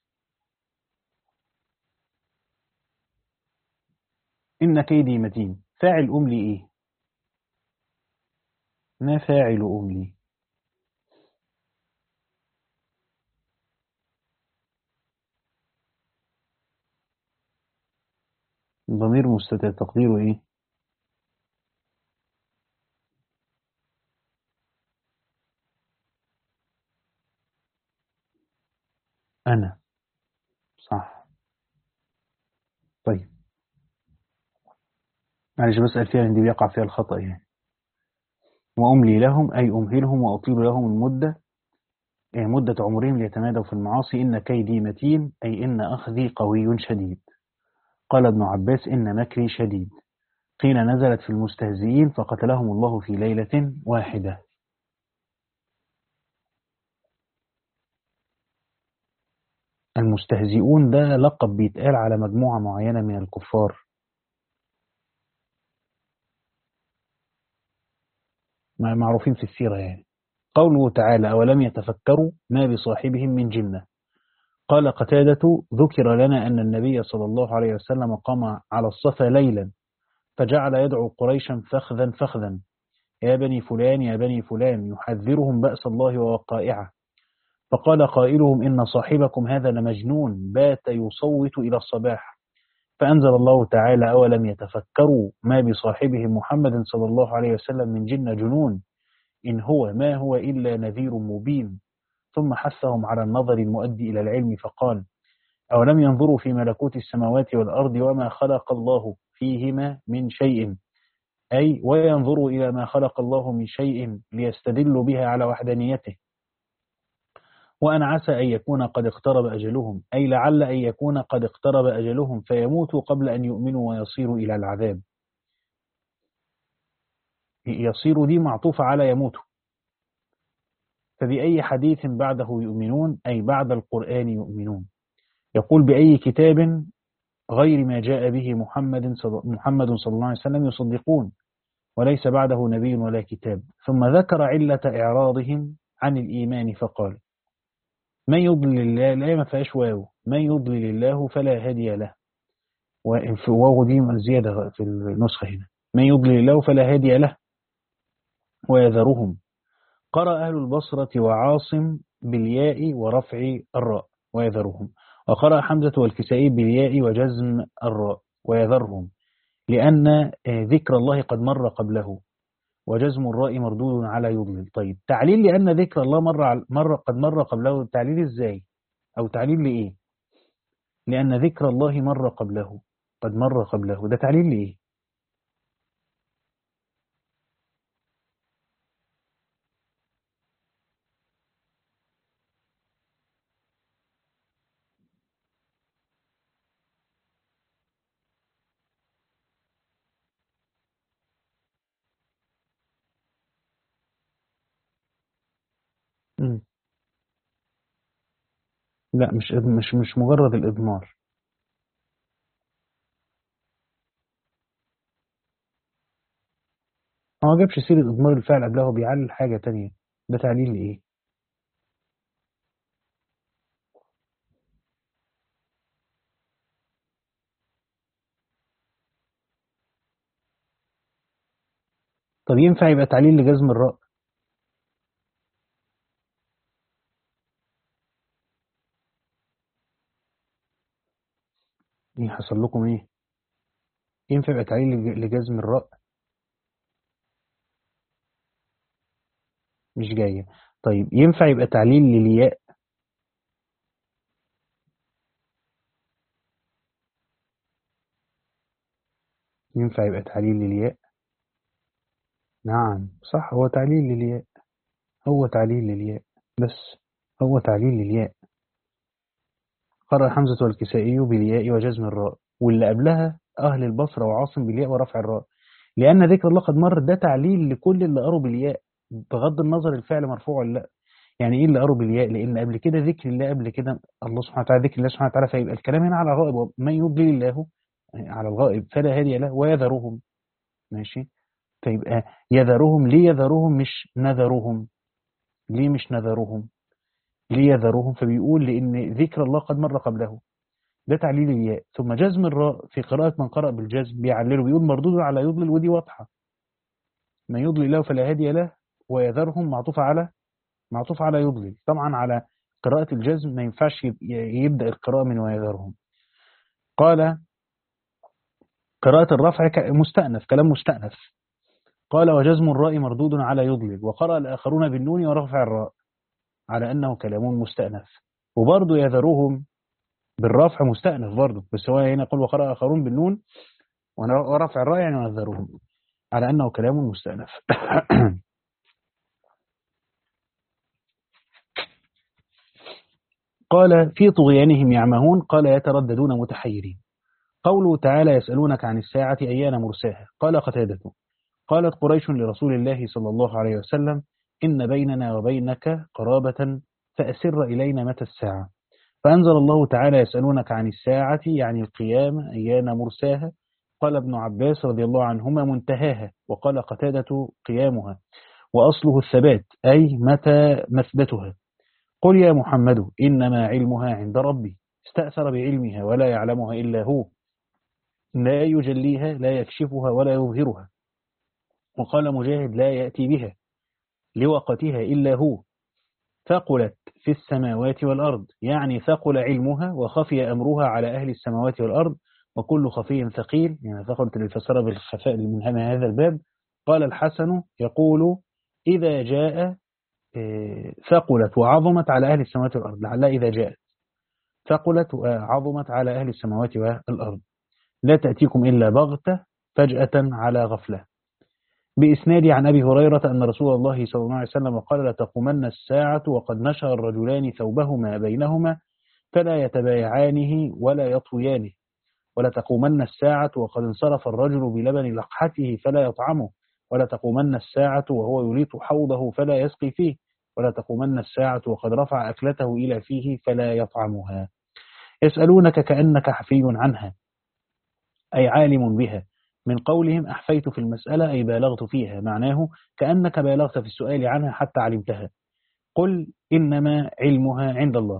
إن كيدي متين. فاعل أملي إيه؟ ما فاعل أملي؟ ضمير مستتر تقديره إيه؟ أنا. صح. طيب معلش بسأل فيها إن دي بيقع فيها الخطأ يعني. وأملي لهم أي أمهلهم وأطيل لهم المدة، أي مدة عمرهم ليتمادوا في المعاصي. إن كيدي متين أي إن أخذي قوي شديد. قال ابن عباس إن مكري شديد. قيل نزلت في المستهزئين فقتلهم الله في ليلة واحدة. المستهزئون ده لقب بيتقال على مجموعة معينة من الكفار، معروفين في السيرة يعني. قوله تعالى أولم يتفكروا ما بصاحبهم من جنة. قال قتادة ذكر لنا أن النبي صلى الله عليه وسلم قام على الصفا ليلا فجعل يدعو قريشا فخذا فخذا يا بني فلان يا بني فلان يحذرهم بأس الله ووقائعه. فقال قائلهم إن صاحبكم هذا لمجنون بات يصوت إلى الصباح. فأنزل الله تعالى أولم يتفكروا ما بصاحبهم محمد صلى الله عليه وسلم من جنة جنون إن هو ما هو إلا نذير مبين. ثم حثهم على النظر المؤدي إلى العلم فقال أولم ينظروا في ملكوت السماوات والأرض وما خلق الله فيهما من شيء، أي وينظروا إلى ما خلق الله من شيء ليستدلوا بها على وحدانيته. وأن عسى أن يكون قد اقترب أجلهم، أي لعل أن يكون قد اقترب أجلهم فيموتوا قبل أن يؤمنوا ويصيروا إلى العذاب. يصيروا دي معطوفة على يموتوا. فبأي حديث بعده يؤمنون أي بعد القرآن يؤمنون. يقول بأي كتاب غير ما جاء به محمد صل... محمد صلى الله عليه وسلم يصدقون وليس بعده نبي ولا كتاب. ثم ذكر علة إعراضهم عن الإيمان فقال من يضلل الله، لا ما فيهاش واو، من يضلل الله فلا هادي له. وفي واو دي زيادة في النسخة هنا، من يضلل الله فلا هادي له ويذرهم. قرأ أهل البصرة وعاصم بالياء ورفع الراء ويذرهم، وقرأ حمزة والكسائي بالياء وجزم الراء ويذرهم لأن ذكر الله قد مر قبله، وجزم الراء مردود على يضلل. طيب تعليل لأن ذكر الله مر, مر قد مر قبله، تعليل إزاي أو تعليل لإيه؟ لأن ذكر الله مر قبله قد مر قبله، ده تعليل لإيه؟ مم. لا مش مش مش مجرد الإضمار. هو ما جابش سيرة إضمار الفعل قبله، بيعلل حاجة تانية، ده تعليل لإيه؟ طب ينفع يبقى تعليل لجزم الراء؟ ايه حصل لكم ايه؟ ينفع يبقى تعليل لج- لجزم الراء؟ مش جاية. طيب ينفع يبقى تعليل للياء؟ ينفع يبقى تعليل للياء؟ نعم صح، هو تعليل للياء، هو تعليل للياء بس، هو تعليل للياء. قرأ حمزة والكسائي بالياء وجزم الراء، واللي قبلها أهل البصرة وعاصم بالياء ورفع الراء لأن ذكر الله قد مر، ده تعليل لكل اللي قروا بالياء بغض النظر الفعل مرفوع ولا لا. يعني ايه اللي قروا بالياء؟ لان قبل كده ذكر الله، قبل كده الله سبحانه وتعالى، ذكر الله سبحانه وتعالى، فيبقى الكلام هنا على الغائب، من يضلل الله على الغائب فلا هادي له ويذرهم. ماشي. فيبقى يذرهم، ليه يذرهم مش نذرهم؟ ليه مش نذرهم؟ ليه يذرهم؟ فبيقول لان ذكر الله قد مر قبله، ده تعليل الياء. ثم جزم الراء في قراءة من قرأ بالجزم بيعلله، بيقول مردود على يضلل، ودي واضحة، من يضلل الله فلا هادي له ويذرهم معطوف على معطوف على يضلل. طبعا على قراءة الجزم ما ينفعش يب- يبدأ القراءة من ويذرهم. قال قراءة الرفع ك- مستأنف، كلام مستأنف. قال وجزم الراء مردود على يضلل، وقرأ الآخرون بالنون ورفع الراء على أنه كلام مستأنف. وبرضه يذروهم بالرفع مستأنف برضه، بس هو هنا يقول وقرأ آخرون بالنون ورفع الراء يعني ويذروهم على أنه كلام مستأنف. قال في طغيانهم يعمهون، قال يترددون متحيرين. قوله تعالى يسألونك عن الساعة أيان مرساها، قال قتادة قالت قريش لرسول الله صلى الله عليه وسلم إن بيننا وبينك قرابة فأسر إلينا متى الساعة، فأنزل الله تعالى يسألونك عن الساعة يعني القيامة أيان مرساها. قال ابن عباس رضي الله عنهما منتهاها، وقال قتادة قيامها وأصله الثبات أي متى مثبتها. قل يا محمد إنما علمها عند ربي، استأثر بعلمها ولا يعلمها إلا هو، لا يجليها لا يكشفها ولا يظهرها. وقال مجاهد لا يأتي بها لوقتها إلا هو، ثقلت في السماوات والأرض يعني ثقل علمها وخفي أمرها على أهل السماوات والأرض، وكل خفي ثقيل يعني ثقلت للفسرة بالخفاء من هذا الباب. قال الحسن يقول إذا جاء ثقلت وعظمت على أهل السماوات والأرض، لعلها إذا جاءت ثقلت وعظمت على أهل السماوات والأرض، لا تأتيكم إلا بغتة فجأة على غفلة. بإسناد عن أبي هريرة أن رسول الله صلى الله عليه وسلم قال لتقومن الساعة وقد نشر الرجلان ثوبهما بينهما فلا يتبايعانه ولا يطويانه، ولا تقومن الساعة وقد انصرف الرجل بلبن لقحته فلا يطعمه، ولا تقومن الساعة وهو يليط حوضه فلا يسقي فيه، ولا تقومن الساعة وقد رفع أكلته إلى فيه فلا يطعمها. يسألونك كأنك حفي عنها أي عالم بها، من قولهم أحفيت في المسألة أي بالغت فيها، معناه كأنك بالغت في السؤال عنها حتى علمتها. قل إنما علمها عند الله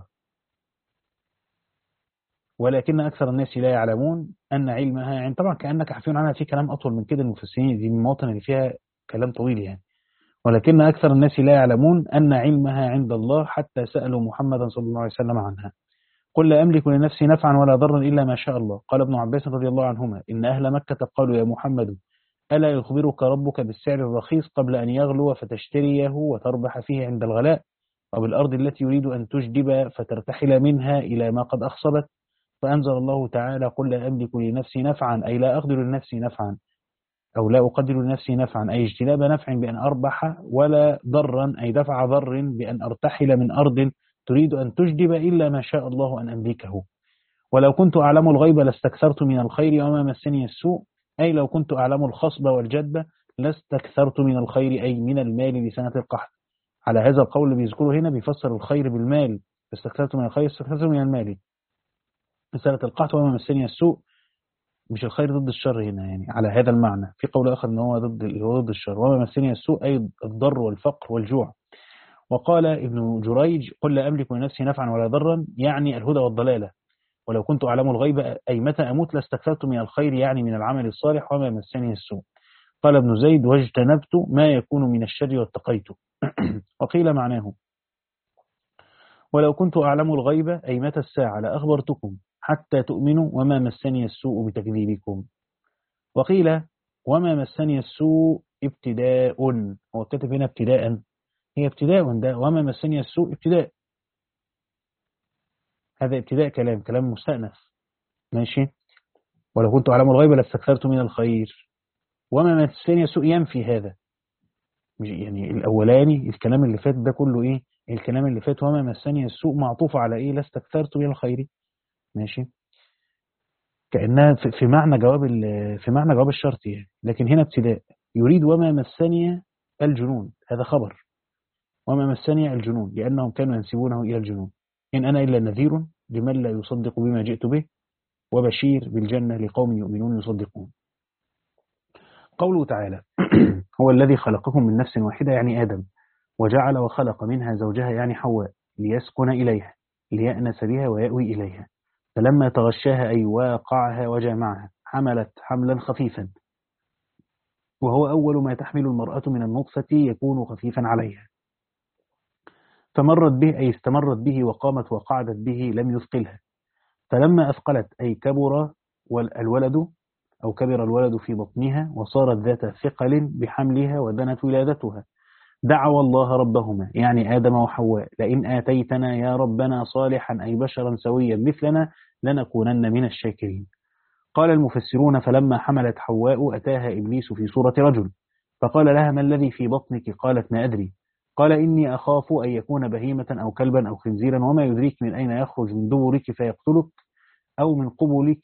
ولكن أكثر الناس لا يعلمون أن علمها عند، طبعا كأنك حفي عنها في كلام أطول من كده، المفسرين دي من المواطن اللي فيها كلام طويل يعني. ولكن أكثر الناس لا يعلمون أن علمها عند الله حتى سألوا محمدا صلى الله عليه وسلم عنها. قل لا أملك لنفسي نفعا ولا ضرا إلا ما شاء الله. قال ابن عباس رضي الله عنهما إن أهل مكة قالوا يا محمد ألا يخبرك ربك بالسعر الرخيص قبل أن يغلو فتشتريه وتربح فيه عند الغلاء، وبالأرض التي يريد أن تجدب فترتحل منها إلى ما قد أخصبت. فأنزل الله تعالى قل لا أملك لنفسي نفعا أي لا أقدر لنفسي نفعا، أو لا أقدر لنفسي نفعا أي اجتناب نفع بأن أربح، ولا ضرا أي دفع ضر بأن أرتحل من أرض تريد أن تجدب إلا ما شاء الله أن أملكه. ولو كنت أعلم الغيب لاستكثرت من الخير وما مسني السوء أي لو كنت أعلم الخصب والجدب لاستكثرت من الخير أي من المال لسنة القحط. على هذا القول اللي بيذكره هنا بيفسر الخير بالمال، استكثرت من الخير استكثرت من المال لسنة القحط وما مسني السوء، مش الخير ضد الشر هنا يعني على هذا المعنى. في قول آخر أنه هو ضد هو ضد الشر، وما مسني السوء أي الضر والفقر والجوع. وقال ابن جريج قل لا أملك لنفسي نفعا ولا ضرا يعني الهدى والضلالة، ولو كنت أعلم الغيب أي متى أموت لاستكثرت من الخير يعني من العمل الصالح وما مسني السوء. قال ابن زيد واجتنبت ما يكون من الشر واتقيت. وقيل معناه ولو كنت أعلم الغيب أي متى الساعة لأخبرتكم حتى تؤمنوا وما مسني السوء بتكذيبكم. وقيل وما مسني السوء ابتداء، هو كتب هنا ابتداء، هي ابتداء ده وما مسني السوء ابتداء، هذا ابتداء كلام كلام مستأنف ماشي. ولو كنت أعلم الغيب لاستكثرت من الخير، وما مسني السوء ينفي هذا يعني الأولاني الكلام اللي فات ده كله إيه، الكلام اللي فات وما مسني السوء معطوف على إيه لاستكثرت من الخير ماشي، كأنها في معنى جواب في معنى جواب الشرط يعني. لكن هنا ابتداء يريد وما مسني الجنون، هذا خبر وما مسني الجنون لأنهم كانوا ينسبونه إلى الجنون، إن أنا إلا نذير لمن لا يصدق بما جئت به وبشير بالجنة لقوم يؤمنون يصدقون. قوله تعالى هو الذي خلقكم من نفس واحدة يعني آدم، وجعل وخلق منها زوجها يعني حواء ليسكن إليها ليأنس بها ويأوي إليها، فلما تغشاها أي واقعها وجامعها حملت حملا خفيفا، وهو أول ما تحمل المرأة من النطفة يكون خفيفا عليها، فمرت به أي استمرت به وقامت وقعدت به لم يثقلها، فلما أثقلت أي كبر الولد أو كبر الولد في بطنها وصارت ذات ثقل بحملها ودنت ولادتها، دعوا الله ربهما يعني آدم وحواء لئن آتيتنا يا ربنا صالحا أي بشرا سويا مثلنا لنكونن من الشاكرين. قال المفسرون فلما حملت حواء أتاها إبليس في صورة رجل فقال لها ما الذي في بطنك؟ قالت ما أدري. قال إني أخاف أن يكون بهيمة أو كلبا أو خنزيرا وما يدريك من أين يخرج من دبرك فيقتلك أو من قبلك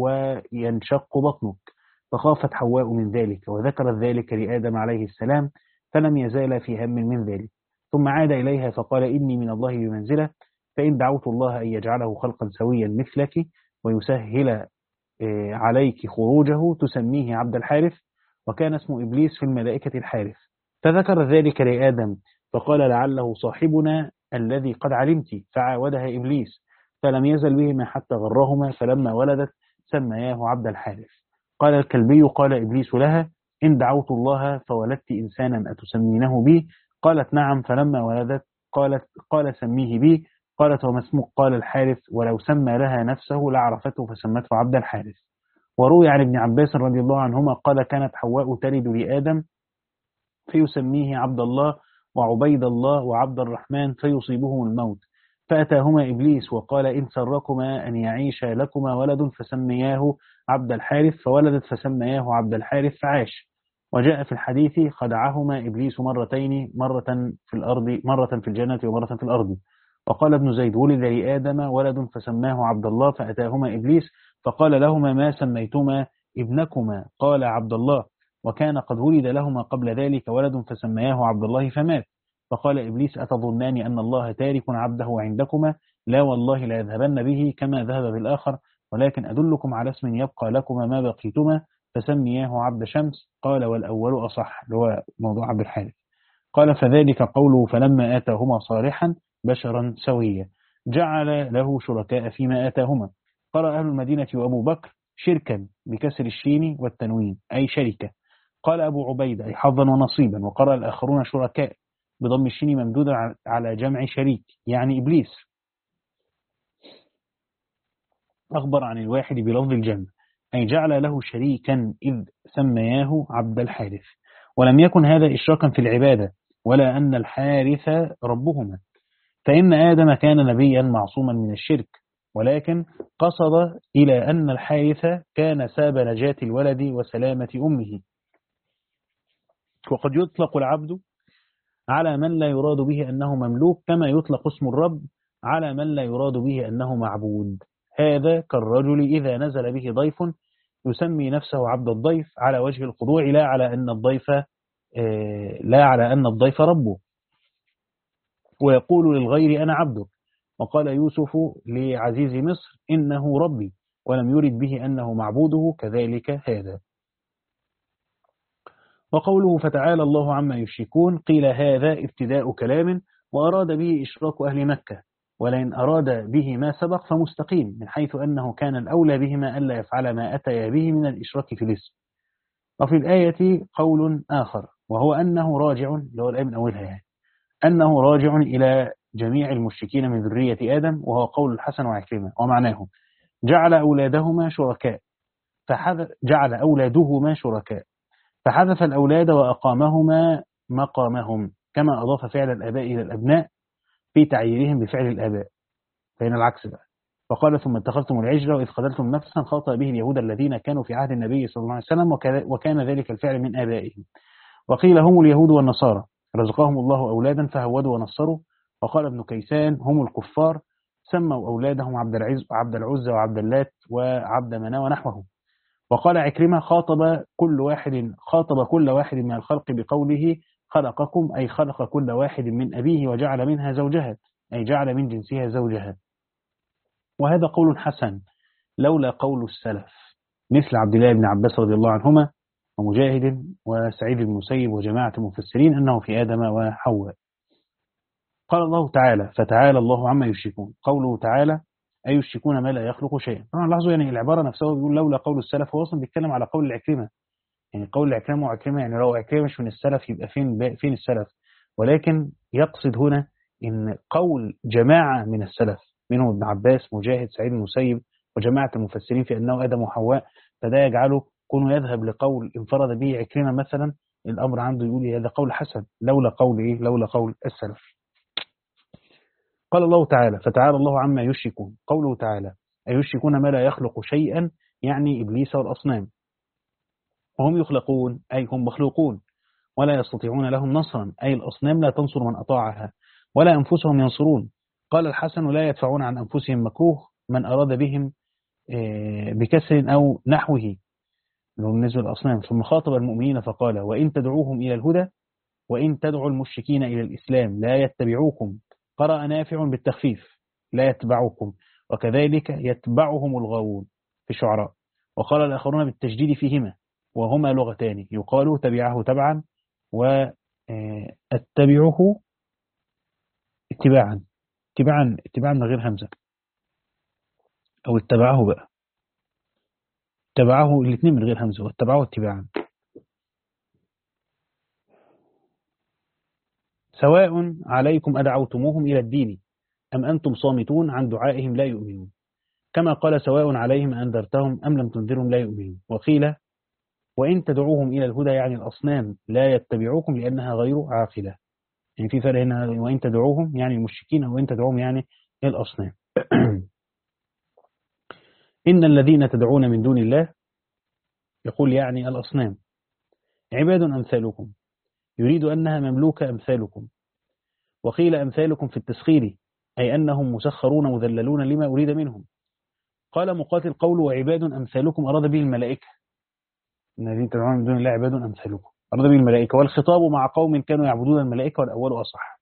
وينشق بطنك. فخافت حواء من ذلك وذكرت ذلك لآدم عليه السلام فلم يزال في هم من ذلك. ثم عاد إليها فقال إني من الله بمنزلة فإن دعوت الله أن يجعله خلقا سويا مثلك ويسهل عليك خروجه تسميه عبد الحارث وكان اسم إبليس في الملائكة الحارث. فذكر ذلك لآدم فقال لعله صاحبنا الذي قد علمت فعاودها إبليس فلم يزل بهما حتى غرهما فلما ولدت سمياه عبد الحارث. قال الكلبي قال إبليس لها إن دعوت الله فولدت إنسانا أتسمينه بي؟ قالت نعم. فلما ولدت قالت قال سميه بي. قالت وما اسمك؟ قال الحارث ولو سمى لها نفسه لعرفته فسمته عبد الحارث. وروي عن ابن عباس رضي الله عنهما قال كانت حواء تلد لآدم فيسميه عبد الله وعبيد الله وعبد الرحمن فيصيبهم الموت فأتاهما إبليس وقال إن سركما أن يعيش لكما ولد فسمياه عبد الحارث فولدت فسمياه عبد الحارث فعاش. وجاء في الحديث خدعهما إبليس مرتين مرة في الأرض مرة في الجنة ومرة في الأرض. وقال ابن زيد ولد لآدم ولد فسماه عبد الله فأتاهما إبليس فقال لهما ما سميتما ابنكما؟ قال عبد الله وكان قد ولد لهما قبل ذلك ولد فسمياه عبد الله فمات. فقال إبليس أتظنان أن الله تارك عبده عندكما؟ لا والله لا يذهبن به كما ذهب بالآخر ولكن أدلكم على اسم يبقى لكما ما بقيتما فسمياه عبد شمس. قال والأول أصح اللي هو موضوع عبد الحارث. قال فذلك قوله فلما آتاهما صالحا بشرا سويا جعل له شركاء فيما آتاهما. قرأ أهل المدينة وأبو بكر شركا بكسر الشين والتنوين أي شركة. قال أبو عبيدة أي حظا ونصيبا. وقرأ الآخرون شركاء بضم الشين ممدودا على جمع شريك يعني إبليس. أخبر عن الواحد بلفظ الجمع أي جعل له شريكا إذ سمياه عبد الحارث. ولم يكن هذا إشراكا في العبادة ولا أن الحارث ربهما فإن آدم كان نبيا معصوما من الشرك ولكن قصد إلى أن الحارث كان سبب نجاة الولد وسلامة أمه. وقد يطلق العبد على من لا يراد به أنه مملوك كما يطلق اسم الرب على من لا يراد به أنه معبود. هذا كالرجل إذا نزل به ضيف يسمي نفسه عبد الضيف على وجه الخضوع لا على أن الضيف لا على أن الضيف ربه ويقول للغير أنا عبدك. وقال يوسف لعزيز مصر إنه ربي ولم يرد به أنه معبوده كذلك هذا. وقوله فتعالى الله عما يشركون قيل هذا ابتداء كلام وأراد به إشراك أهل مكة ولئن أراد به ما سبق فمستقيم من حيث أنه كان الأولى بهما ألا يفعل ما أتى به من الإشراك في الاسم. وفي الآية قول آخر وهو أنه راجع لو الآية من أولها يعني أنه راجع إلى جميع المشركين من ذرية آدم وهو قول الحسن وعكرمة ومعناه جعل أولادهما شركاء فحذف جعل أولادهما شركاء فحذف الأولاد وأقامهما مقامهم كما أضاف فعل الآباء إلى الأبناء في تعييرهم بفعل الآباء فإن العكس بقى. فقال ثم اتخذتم العجل وإذ قتلتم نفسا خاطأ به اليهود الذين كانوا في عهد النبي صلى الله عليه وسلم وكان ذلك الفعل من آبائهم. وقيل هم اليهود والنصارى رزقهم الله أولادا فهودوا ونصروا. وقال ابن كيسان هم الكفار سموا أولادهم عبد العز عبد العزى وعبد اللات وعبد منى ونحوه. وقال عكرمة خاطب كل واحد خاطب كل واحد من الخلق بقوله خلقكم أي خلق كل واحد من أبيه وجعل منها زوجها أي جعل من جنسها زوجها. وهذا قول حسن لولا قول السلف مثل عبد الله بن عباس رضي الله عنهما ومجاهد وسعيد بن المسيب وجماعة المفسرين أنه في آدم وحواء. قال الله تعالى فتعالى الله عما يشركون. قوله تعالى أي يشركون ما لا يخلق شيئا. طبعا لاحظوا يعني العبارة نفسها بيقول لولا قول السلف هو أصلا بيتكلم على قول العكرمة يعني قول العكرمة وعكرمة يعني لو عكرمة مش من السلف يبقى فين فين السلف ولكن يقصد هنا إن قول جماعة من السلف منهم ابن عباس مجاهد سعيد المسيب وجماعة المفسرين في أنه آدم وحواء فده يجعله كونه يذهب لقول انفرد به عكرمة مثلا الأمر عنده يقول هذا قول حسن لولا قول إيه لولا قول السلف. قال الله تعالى فتعالى الله عما يشركون. قوله تعالى أيشركون ما لا يخلق شيئا يعني إبليس والأصنام، وهم يخلقون أي هم مخلوقون، ولا يستطيعون لهم نصرا أي الأصنام لا تنصر من أطاعها، ولا أنفسهم ينصرون. قال الحسن لا يدفعون عن أنفسهم مكروه من أراد بهم بكسر أو نحوه بالنسبة للأصنام. ثم خاطب المؤمنين فقال وإن تدعوهم إلى الهدى وإن تدعوا المشركين إلى الإسلام لا يتبعوكم. قرأ نافع بالتخفيف لا يتبعوكم، وكذلك يتبعهم الغاوون في الشعراء. وقال الآخرون بالتجديد فيهما وهما لغتان، يقال تبعه تبعا واتبعه اتباعا اتباعا اتباعا من غير همزة، أو اتبعه بقى اتبعه الاثنين من غير همزة واتبعه اتباعا. سواء عليكم أدعوتموهم إلى الدين أم أنتم صامتون عن دعائهم لا يؤمنون، كما قال سواء عليهم أنذرتهم أم لم تنذرهم لا يؤمنون. وقيل وإن تدعوهم إلى الهدى يعني الأصنام لا يتبعوكم لأنها غير عاقلة. يعني في فرق هنا، وإن تدعوهم يعني المشركين وإن تدعوهم يعني الأصنام. إن الذين تدعون من دون الله يقول يعني الأصنام عباد أمثالكم، يريد أنها مملوكة أمثالكم. وقيل أمثالكم في التسخير أي أنهم مسخرون مذللون لما أريد منهم. قال مقاتل قول وعباد أمثالكم أراد به الملائكة، إن الذين تدعون من دون الله عباد أمثالكم أراد به الملائكة، والخطاب مع قوم كانوا يعبدون الملائكة والأول أصح.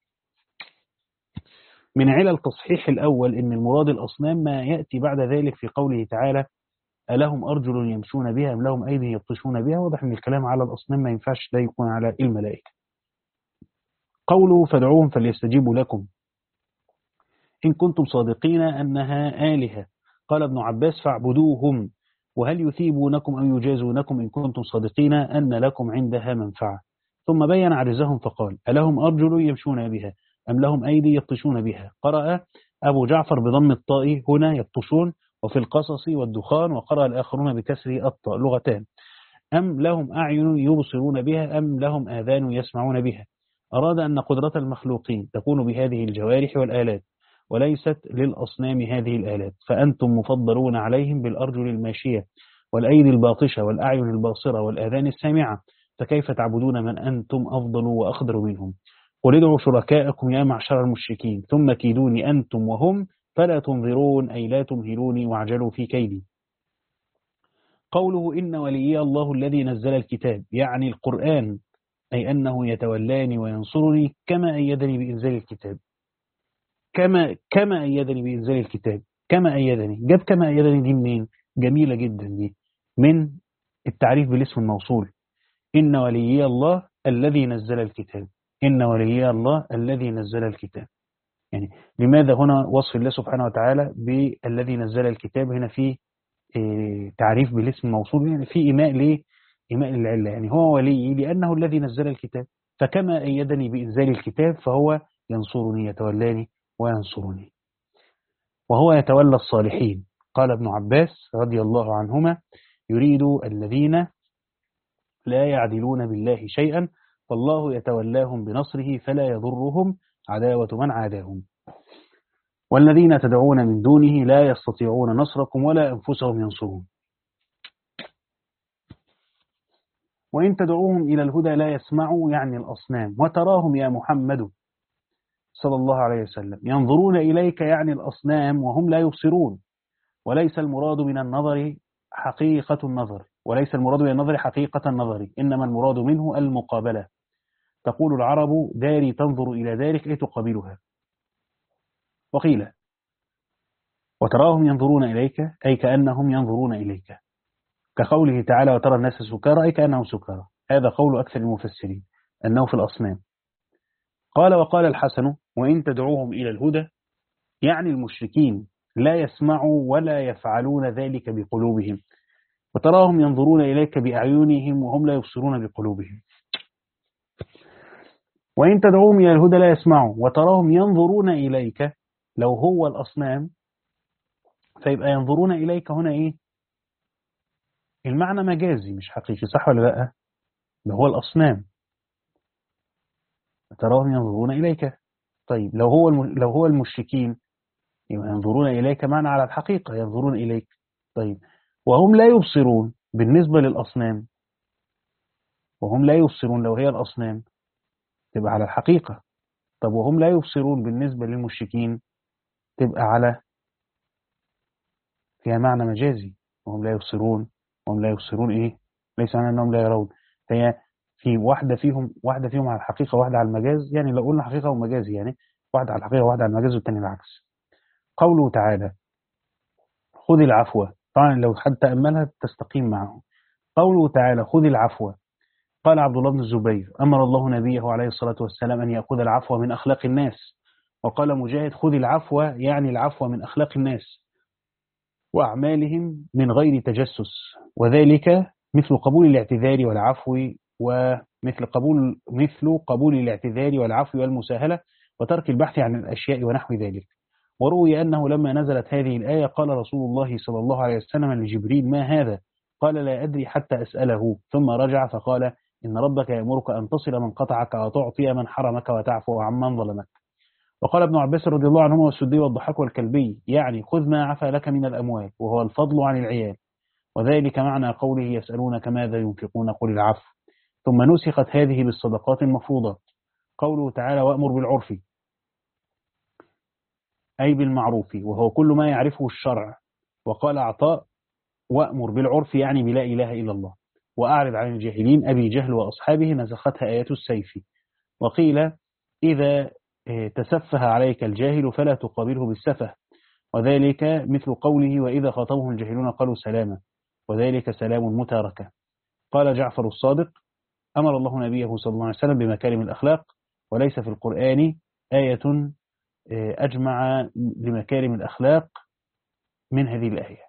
من علل تصحيح الأول إن المراد الأصنام ما يأتي بعد ذلك في قوله تعالى ألهم أرجل يمشون بها أم لهم أيدي يبطشون بها. واضح من الكلام على الأصنام ما ينفعش لا يكون على الملائكة. قوله فادعوهم فليستجيبوا لكم إن كنتم صادقين أنها آلهة. قال ابن عباس فاعبدوهم، وهل يثيبونكم أو يجازونكم إن كنتم صادقين أن لكم عندها منفعة. ثم بين عجزهم فقال ألهم أرجل يمشون بها أم لهم أيدي يبطشون بها. قرأ أبو جعفر بضم الطاء هنا يبطشون، وفي القصص والدخان، وقرأ الآخرون بكسر الطاء لغتان. أم لهم أعين يبصرون بها أم لهم آذان يسمعون بها. أراد أن قدرة المخلوقين تكون بهذه الجوارح والآلات وليست للأصنام هذه الآلات، فأنتم مفضلون عليهم بالأرجل الماشية والأيدي الباطشة والأعين الباصرة والآذان السامعة، فكيف تعبدون من أنتم أفضل وأقدر منهم. قل ادعوا شركاءكم يا معشر المشركين ثم كيدوني أنتم وهم فلا تنظرون أي لا تمهلوني واعجلوا في كيدي. قوله إن وليي الله الذي نزل الكتاب يعني القرآن، أي أنه يتولاني وينصرني كما أيدني بإنزال الكتاب. كما كما أيدني بإنزال الكتاب كما أيدني، جاب كما أيدني دي منين؟ جميلة جدا دي، من التعريف بالاسم الموصول. إن وليي الله الذي نزل الكتاب، إن وليي الله الذي نزل الكتاب. يعني لماذا هنا وصف الله سبحانه وتعالى بالذي نزل الكتاب؟ هنا في إيه تعريف بالاسم الموصول، يعني في إيماء ليه؟ إيماء العلة، يعني هو ولي لأنه الذي نزل الكتاب، فكما أيدني بإنزال الكتاب فهو ينصرني يتولاني وينصرني، وهو يتولى الصالحين. قال ابن عباس رضي الله عنهما يريد الذين لا يعدلون بالله شيئا فالله يتولاهم بنصره فلا يضرهم عداوة من عاداهم. والذين تدعون من دونه لا يستطيعون نصركم ولا أنفسهم ينصرون. وإن تدعوهم إلى الهدى لا يسمعوا يعني الأصنام. وتراهم يا محمد صلى الله عليه وسلم ينظرون إليك يعني الأصنام وهم لا يبصرون. وليس المراد من النظر حقيقة النظر وليس المراد من النظر حقيقة النظر إنما المراد منه المقابلة. تقول العرب داري تنظر إلى دارك أي تقابلها. وقيل وتراهم ينظرون إليك أي كأنهم ينظرون إليك، كقوله تعالى وترى الناس سكارى أي كأنهم سكارى. هذا قول أكثر المفسرين أنه في الأصنام. قال وقال الحسن وإن تدعوهم إلى الهدى يعني المشركين لا يسمعوا ولا يفعلون ذلك بقلوبهم، وتراهم ينظرون إليك بأعينهم وهم لا يبصرون بقلوبهم. وإن تدعوهم إلى الهدى لا يسمعوا وتراهم ينظرون إليك، لو هو الأصنام فيبقى ينظرون إليك هنا إيه؟ المعنى مجازي مش حقيقي، صح ولا لا؟ ده هو الأصنام تراهم ينظرون إليك. طيب لو هو الم... لو هو المشركين يبقى ينظرون إليك معنى على الحقيقة ينظرون إليك. طيب وهم لا يبصرون بالنسبة للأصنام، وهم لا يبصرون لو هي الأصنام تبقى على الحقيقة. طب وهم لا يبصرون بالنسبة للمشركين تبقى على فيها معنى مجازي، وهم لا يبصرون، وهم لا يبصرون إيه ليس معنى أنهم لا يرون. فهي في واحدة فيهم واحدة فيهم على الحقيقة واحدة على المجاز، يعني لو قلنا حقيقة ومجازي يعني واحدة على الحقيقة واحدة على المجاز والتاني العكس. قوله تعالى خذ العفو، طبعا لو حد تأملها تستقيم معه. قوله تعالى خذ العفو، قال عبد الله بن الزبير أمر الله نبيه عليه الصلاة والسلام أن يأخذ العفو من أخلاق الناس. وقال مجاهد خذ العفو يعني العفو من أخلاق الناس وأعمالهم من غير تجسس، وذلك مثل قبول الاعتذار والعفو، ومثل قبول مثل قبول الاعتذار والعفو والمساهلة وترك البحث عن الأشياء ونحو ذلك. وروي أنه لما نزلت هذه الآية قال رسول الله صلى الله عليه وسلم لجبريل ما هذا؟ قال لا أدري حتى أسأله، ثم رجع فقال إن ربك يأمرك أن تصل من قطعك وتعطي من حرمك وتعفو عمن ظلمك. وقال ابن عباس رضي الله عنهما والسدي والضحاك والكلبي يعني خذ ما عفا لك من الأموال وهو الفضل عن العيال، وذلك معنى قوله يسألونك ماذا ينفقون قل العفو. ثم نسخت هذه بالصدقات المفروضة. قوله تعالى وأمر بالعرف أي بالمعروف وهو كل ما يعرفه الشرع. وقال عطاء وأمر بالعرف يعني بلا إله إلا الله، وأعرض عن الجاهلين أبي جهل وأصحابه نسختها آيات السيف. وقيل إذا تسفه عليك الجاهل فلا تقابله بالسفه، وذلك مثل قوله وإذا خاطبهم الجاهلون قالوا سلاما، وذلك سلام متاركة. قال جعفر الصادق أمر الله نبيه صلى الله عليه وسلم بمكارم الأخلاق، وليس في القرآن آية أجمع لمكارم الأخلاق من هذه الآية.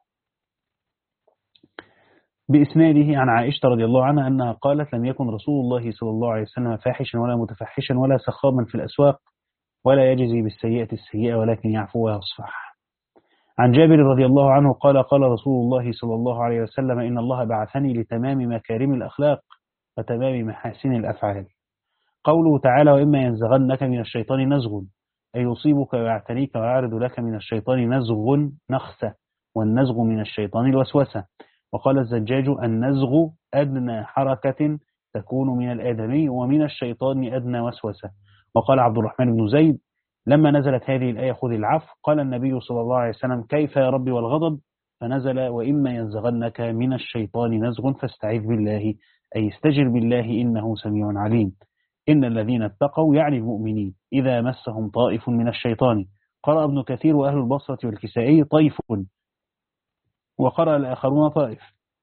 بإسناده عن عائشة رضي الله عنها أنها قالت لم يكن رسول الله صلى الله عليه وسلم فاحشا ولا متفحشا ولا سخاما في الأسواق ولا يجزي بالسيئة السيئة ولكن يعفو ويصفح. عن جابر رضي الله عنه قال قال رسول الله صلى الله عليه وسلم إن الله بعثني لتمام مكارم الأخلاق وتمام محاسن الأفعال. قوله تعالى وإما ينزغنك من الشيطان نزغ أي يصيبك ويعتنيك ويعرض لك من الشيطان نزغ نخسة، والنزغ من الشيطان الوسوسة. وقال الزجاج النزغ أدنى حركة تكون من الآدمي ومن الشيطان أدنى وسوسة. وقال عبد الرحمن بن زيد لما نزلت هذه الآية خذ العفو قال النبي صلى الله عليه وسلم كيف يا ربي والغضب؟ فنزل وإما ينزغنك من الشيطان نزغ فاستعذ بالله أي استجر بالله إنه سميع عليم. إن الذين اتقوا يعني المؤمنين إذا مسهم طائف من الشيطان. قرأ ابن كثير وأهل البصرة والكسائي طيف، وقرأ الآخرون طائف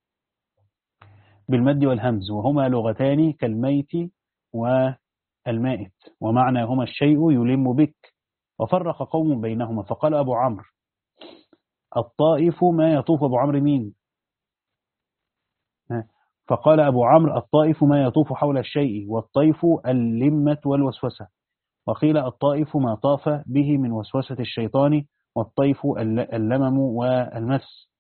بالمد والهمز، وهما لغتان كالميت والمائت ومعناهما الشيء يلم بك. وفرق قوم بينهما فقال أبو عمرو الطائف ما يطوف. أبو عمرو مين؟ فقال أبو عمرو الطائف ما يطوف حول الشيء، والطيف اللمة والوسوسة. وقيل الطائف ما طاف به من وسوسة الشيطان، والطيف اللمم والمس.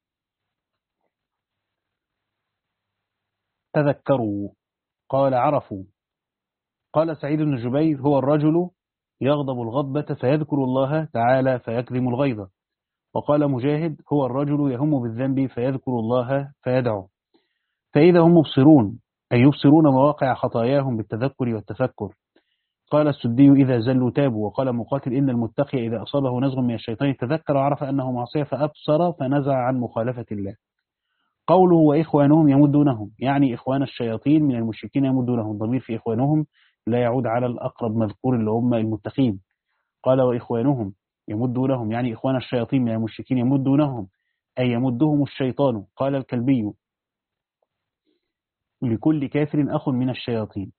تذكروا قال عرفوا. قال سعيد بن جبير هو الرجل يغضب الغضبة فيذكر الله تعالى فيكذم الغيظ. وقال مجاهد هو الرجل يهم بالذنب فيذكر الله فيدعو. فإذا هم مبصرون أي يبصرون مواقع خطاياهم بالتذكر والتفكر. قال السدي إذا زلوا تابوا. وقال مقاتل إن المتقي إذا أصابه نزغ من الشيطان تذكر وعرف أنه معصية فأبصر فنزع عن مخالفة الله. قوله وإخوانهم يمدونهم يعني إخوان الشياطين من المشركين يمدونهم، ضمير في إخوانهم لا يعود على الأقرب مذكور اللي هم المتقين. قال وإخوانهم يمدونهم يعني إخوان الشياطين من المشركين يمدونهم أي يمدهم الشيطان. قال الكلبي لكل كافر أخ من الشياطين.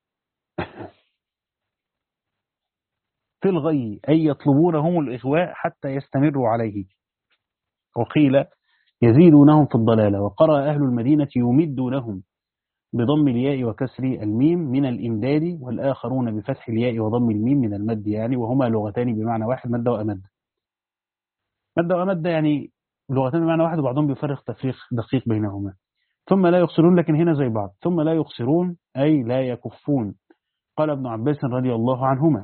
في الغي أي يطلبونهم الإغواء حتى يستمروا عليه. وقيل يزيدونهم في الضلالة. وقرأ أهل المدينة يمدونهم بضم الياء وكسر الميم من الإمداد، والآخرون بفتح الياء وضم الميم من المد يعني، وهما لغتان بمعنى واحد مد وأمد. مد وأمد يعني لغتان بمعنى واحد وبعضهم بيفرق تفريق دقيق بينهما. ثم لا يقصرون لكن هنا زي بعض. ثم لا يقصرون أي لا يكفون. قال ابن عباس رضي الله عنهما: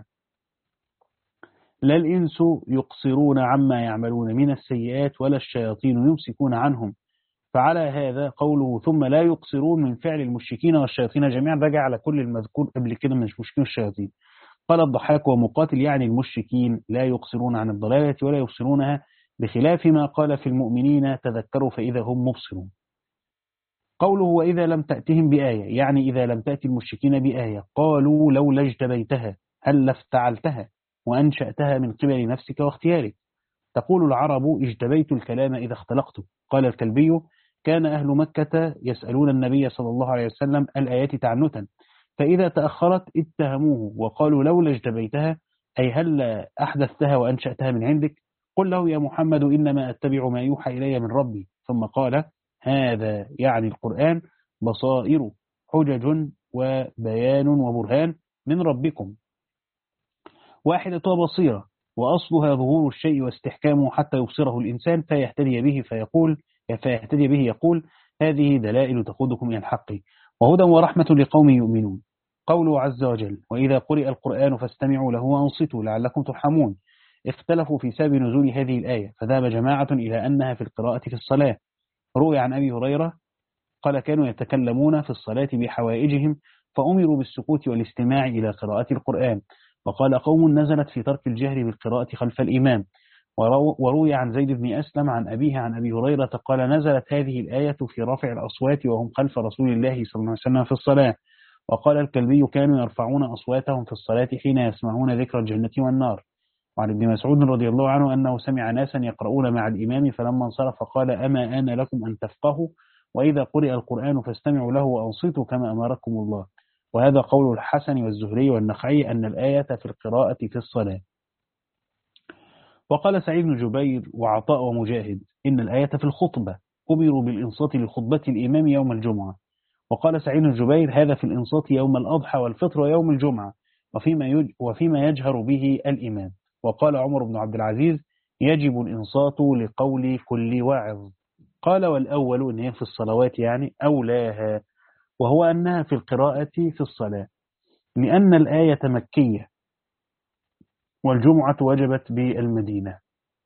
لا الإنس يقصرون عما يعملون من السيئات ولا الشياطين يمسكون عنهم. فعلى هذا قوله ثم لا يقصرون من فعل المشركين والشياطين جميعا رجع على كل المذكور قبل كده من المشركين والشياطين. قال الضحاك ومقاتل يعني المشركين لا يقصرون عن الضلالة ولا يبصرونها، بخلاف ما قال في المؤمنين تذكروا فإذا هم مبصرون. قوله وإذا لم تأتهم بآية يعني إذا لم تأتي المشركين بآية قالوا لولا اجتبيتها هل افتعلتها وأنشأتها من قبل نفسك واختيارك. تقول العرب اجتبيت الكلام إذا اختلقته. قال الكلبي كان أهل مكة يسألون النبي صلى الله عليه وسلم الآيات تعنتا، فإذا تأخرت اتهموه وقالوا لولا اجتبيتها أي هل أحدثتها وأنشأتها من عندك. قل له يا محمد إنما أتبع ما يوحى إلي من ربي. ثم قال هذا يعني القرآن بصائر حجج وبيان وبرهان من ربكم، واحدة بصيرة وأصلها ظهور الشيء واستحكامه حتى يبصره الإنسان فيهتدي به فيقول فيهتدي به يقول هذه دلائل تقودكم إلى الحق وهدى ورحمة لقوم يؤمنون. قوله عز وجل وإذا قرئ القرآن فاستمعوا له وأنصتوا لعلكم ترحمون. اختلفوا في سبب نزول هذه الآية، فذهب جماعة إلى أنها في القراءة في الصلاة. روي عن أبي هريرة قال كانوا يتكلمون في الصلاة بحوائجهم فأمروا بالسكوت والاستماع إلى قراءة القرآن. وقال قوم نزلت في ترك الجهر بالقراءة خلف الإمام. وروي عن زيد بن أسلم عن أبيه عن أبي هريرة قال نزلت هذه الآية في رفع الأصوات وهم خلف رسول الله صلى الله عليه وسلم في الصلاة. وقال الكلبي كانوا يرفعون أصواتهم في الصلاة حين يسمعون ذكر الجنة والنار. وعن ابن مسعود رضي الله عنه أنه سمع ناسا يقرؤون مع الإمام فلما انصرف قال أما آن لكم أن تفقهوا وإذا قرئ القرآن فاستمعوا له وأنصتوا كما أمركم الله. وهذا قول الحسن والزهري والنخعي أن الآية في القراءة في الصلاة. وقال سعيد بن جبير وعطاء ومجاهد إن الآية في الخطبة أمروا بالإنصات لخطبة الإمام يوم الجمعة. وقال سعيد بن جبير هذا في الإنصات يوم الأضحى والفطر ويوم الجمعة وفيما, يج وفيما يجهر به الإمام. وقال عمر بن عبد العزيز يجب الإنصات لقول كل واعظ. قال والأول إن هي في الصلوات يعني أولاها، وهو أنها في القراءة في الصلاة لأن الآية مكية والجمعة وجبت بالمدينة.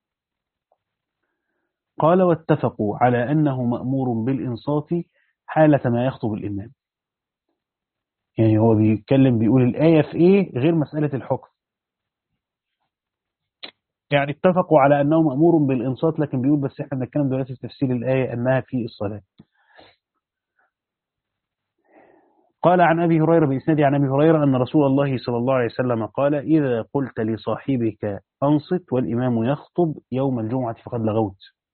قال واتفقوا على أنه مأمور بالإنصات حالة ما يخطب الإمام. يعني هو بيتكلم بيقول الآية في إيه غير مسألة الحكم. يعني اتفقوا على أنه مأمور بالإنصات لكن بيقول بس إحنا بنتكلم دلوقتي في تفسير الآية أنها في الصلاة. قال عن أبي هريرة بإسناد عن أبي هريرة أن رسول الله صلى الله عليه وسلم قال إذا قلت لصاحبك أنصت والإمام يخطب يوم الجمعة فقد لغوت.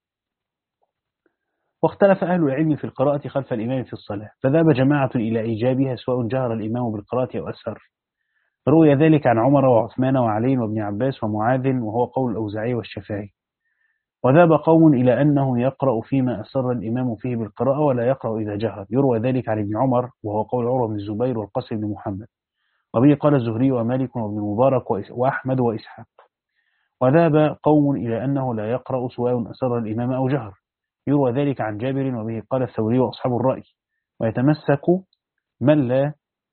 واختلف أهل العلم في القراءة خلف الإمام في الصلاة، فذهب جماعة إلى إيجابها سواء جهر الإمام بالقراءة أو أسر. روي ذلك عن عمر وعثمان وعلي وابن عباس ومعاذ وهو قول الأوزاعي والشافعي. وذهب قوم إلى أنه يقرأ فيما أسر الإمام فيه بالقراءة ولا يقرأ إذا جهر. يروى ذلك عن ابن عمر وهو قول عروة بن الزبير والقاسم بن محمد. وبه قال الزهري ومالك وابن مبارك وأحمد وإسحاق. وذهب قوم إلى أنه لا يقرأ سواء أسر الإمام أو جهر. يروى ذلك عن جابر وبه قال الثوري وأصحاب الرأي. ويتمسك من لا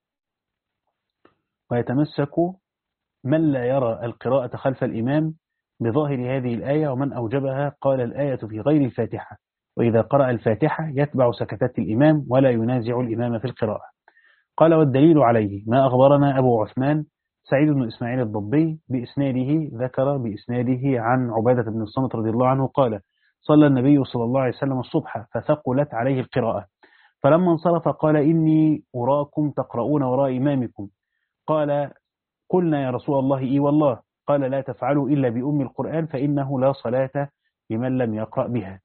ويتمسك من لا يرى القراءة خلف الإمام بظاهر هذه الآية، ومن أوجبها قال الآية في غير الفاتحة، وإذا قرأ الفاتحة يتبع سكتات الإمام ولا ينازع الإمام في القراءة. قال والدليل عليه ما أخبرنا أبو عثمان سعيد بن إسماعيل الضبي بإسناده ذكر بإسناده عن عبادة بن الصامت رضي الله عنه قال صلى النبي صلى الله عليه وسلم الصبح فثقلت عليه القراءة فلما انصرف قال إني أراكم تقرؤون وراء إمامكم. قال قلنا يا رسول الله إي والله. قال لا تفعلوا إلا بأم القرآن فإنه لا صلاة لمن لم يقرأ بها.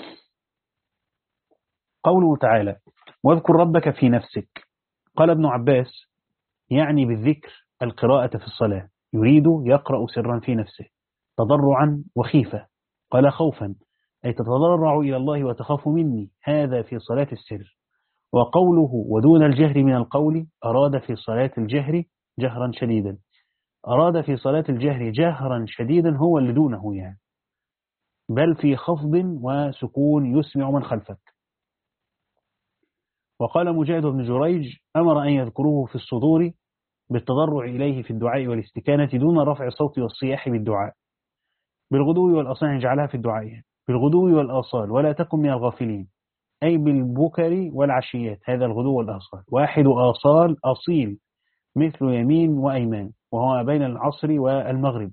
قوله تعالى واذكر ربك في نفسك. قال ابن عباس يعني بالذكر القراءة في الصلاة، يريد يقرأ سرا في نفسه تضرعا وخيفة. قال خوفا أي تتضرع إلى الله وتخاف مني، هذا في صلاة السر. وقوله ودون الجهر من القول أراد في صلاة الجهر جهرا شديدا. أراد في صلاة الجهر جهرا شديدا هو اللي دونه يعني، بل في خفض وسكون يسمع من خلفك. وقال مجاهد بن جريج أمر أن يذكروه في الصدور بالتضرع إليه في الدعاء والاستكانة دون رفع الصوت والصياح بالدعاء، بالغدو والآصال، نجعلها في الدعاء بالغدو والآصال، ولا تكن من الغافلين، أي بالبكر والعشيات، هذا الغدو والآصال. واحد آصال أصيل مثل يمين وأيمان، وهو بين العصر والمغرب.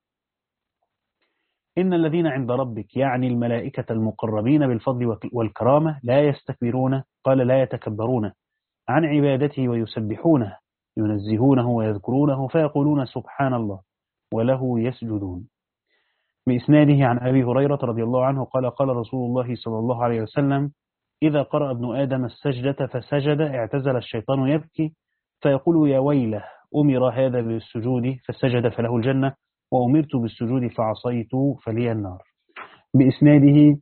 إن الذين عند ربك يعني الملائكة المقربين بالفضل والكرامة لا يستكبرون، قال لا يتكبرون عن عبادته ويسبحونه ينزهونه ويذكرونه فيقولون سبحان الله وله يسجدون. بإسناده عن أبي هريرة رضي الله عنه قال قال رسول الله صلى الله عليه وسلم إذا قرأ ابن آدم السجدة فسجد اعتزل الشيطان يبكي فيقول يا ويله أمر هذا بالسجود فسجد فله الجنة وأمرت بالسجود فعصيت فلي النار. بإسناده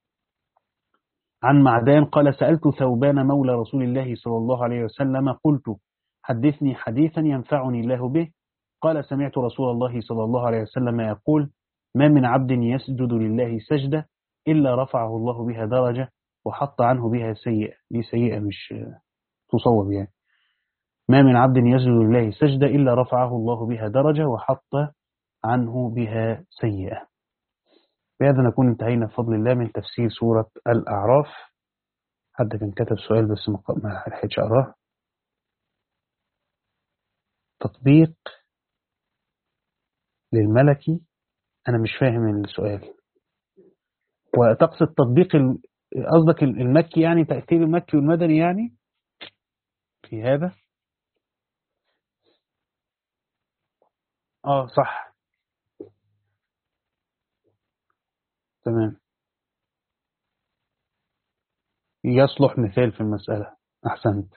عن معدان قال سألت ثوبان مولى رسول الله صلى الله عليه وسلم قلت حدثني حديثا ينفعني الله به، قال سمعت رسول الله صلى الله عليه وسلم يقول ما من عبد يسجد لله سجدة إلا رفعه الله بها درجة وحط عنه بها سيئة. دي سيئة مش تصوب يعني. ما من عبد يسجد لله سجدة إلا رفعه الله بها درجة وحط عنه بها سيئة. بهذا نكون انتهينا بفضل الله من تفسير سورة الأعراف. حد كان كتب سؤال بس ما لحقتش أقراه. تطبيق للملكي، أنا مش فاهم السؤال. وتقصد تطبيق قصدك المكي يعني تأثير المكي والمدني يعني في هذا؟ آه صح تمام، يصلح مثال في المسألة. أحسنت.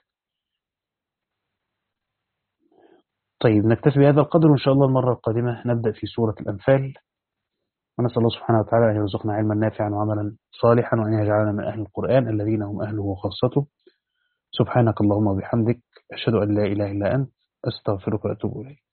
طيب نكتفي بهذا القدر، وإن شاء الله المرة القادمة نبدأ في سورة الأنفال، ونسأل الله سبحانه وتعالى أن يرزقنا علما نافعا وعملا صالحا، وأن يجعلنا من أهل القرآن الذين هم أهله وخاصته. سبحانك اللهم وبحمدك أشهد أن لا إله إلا أنت أستغفرك وأتوب إليك.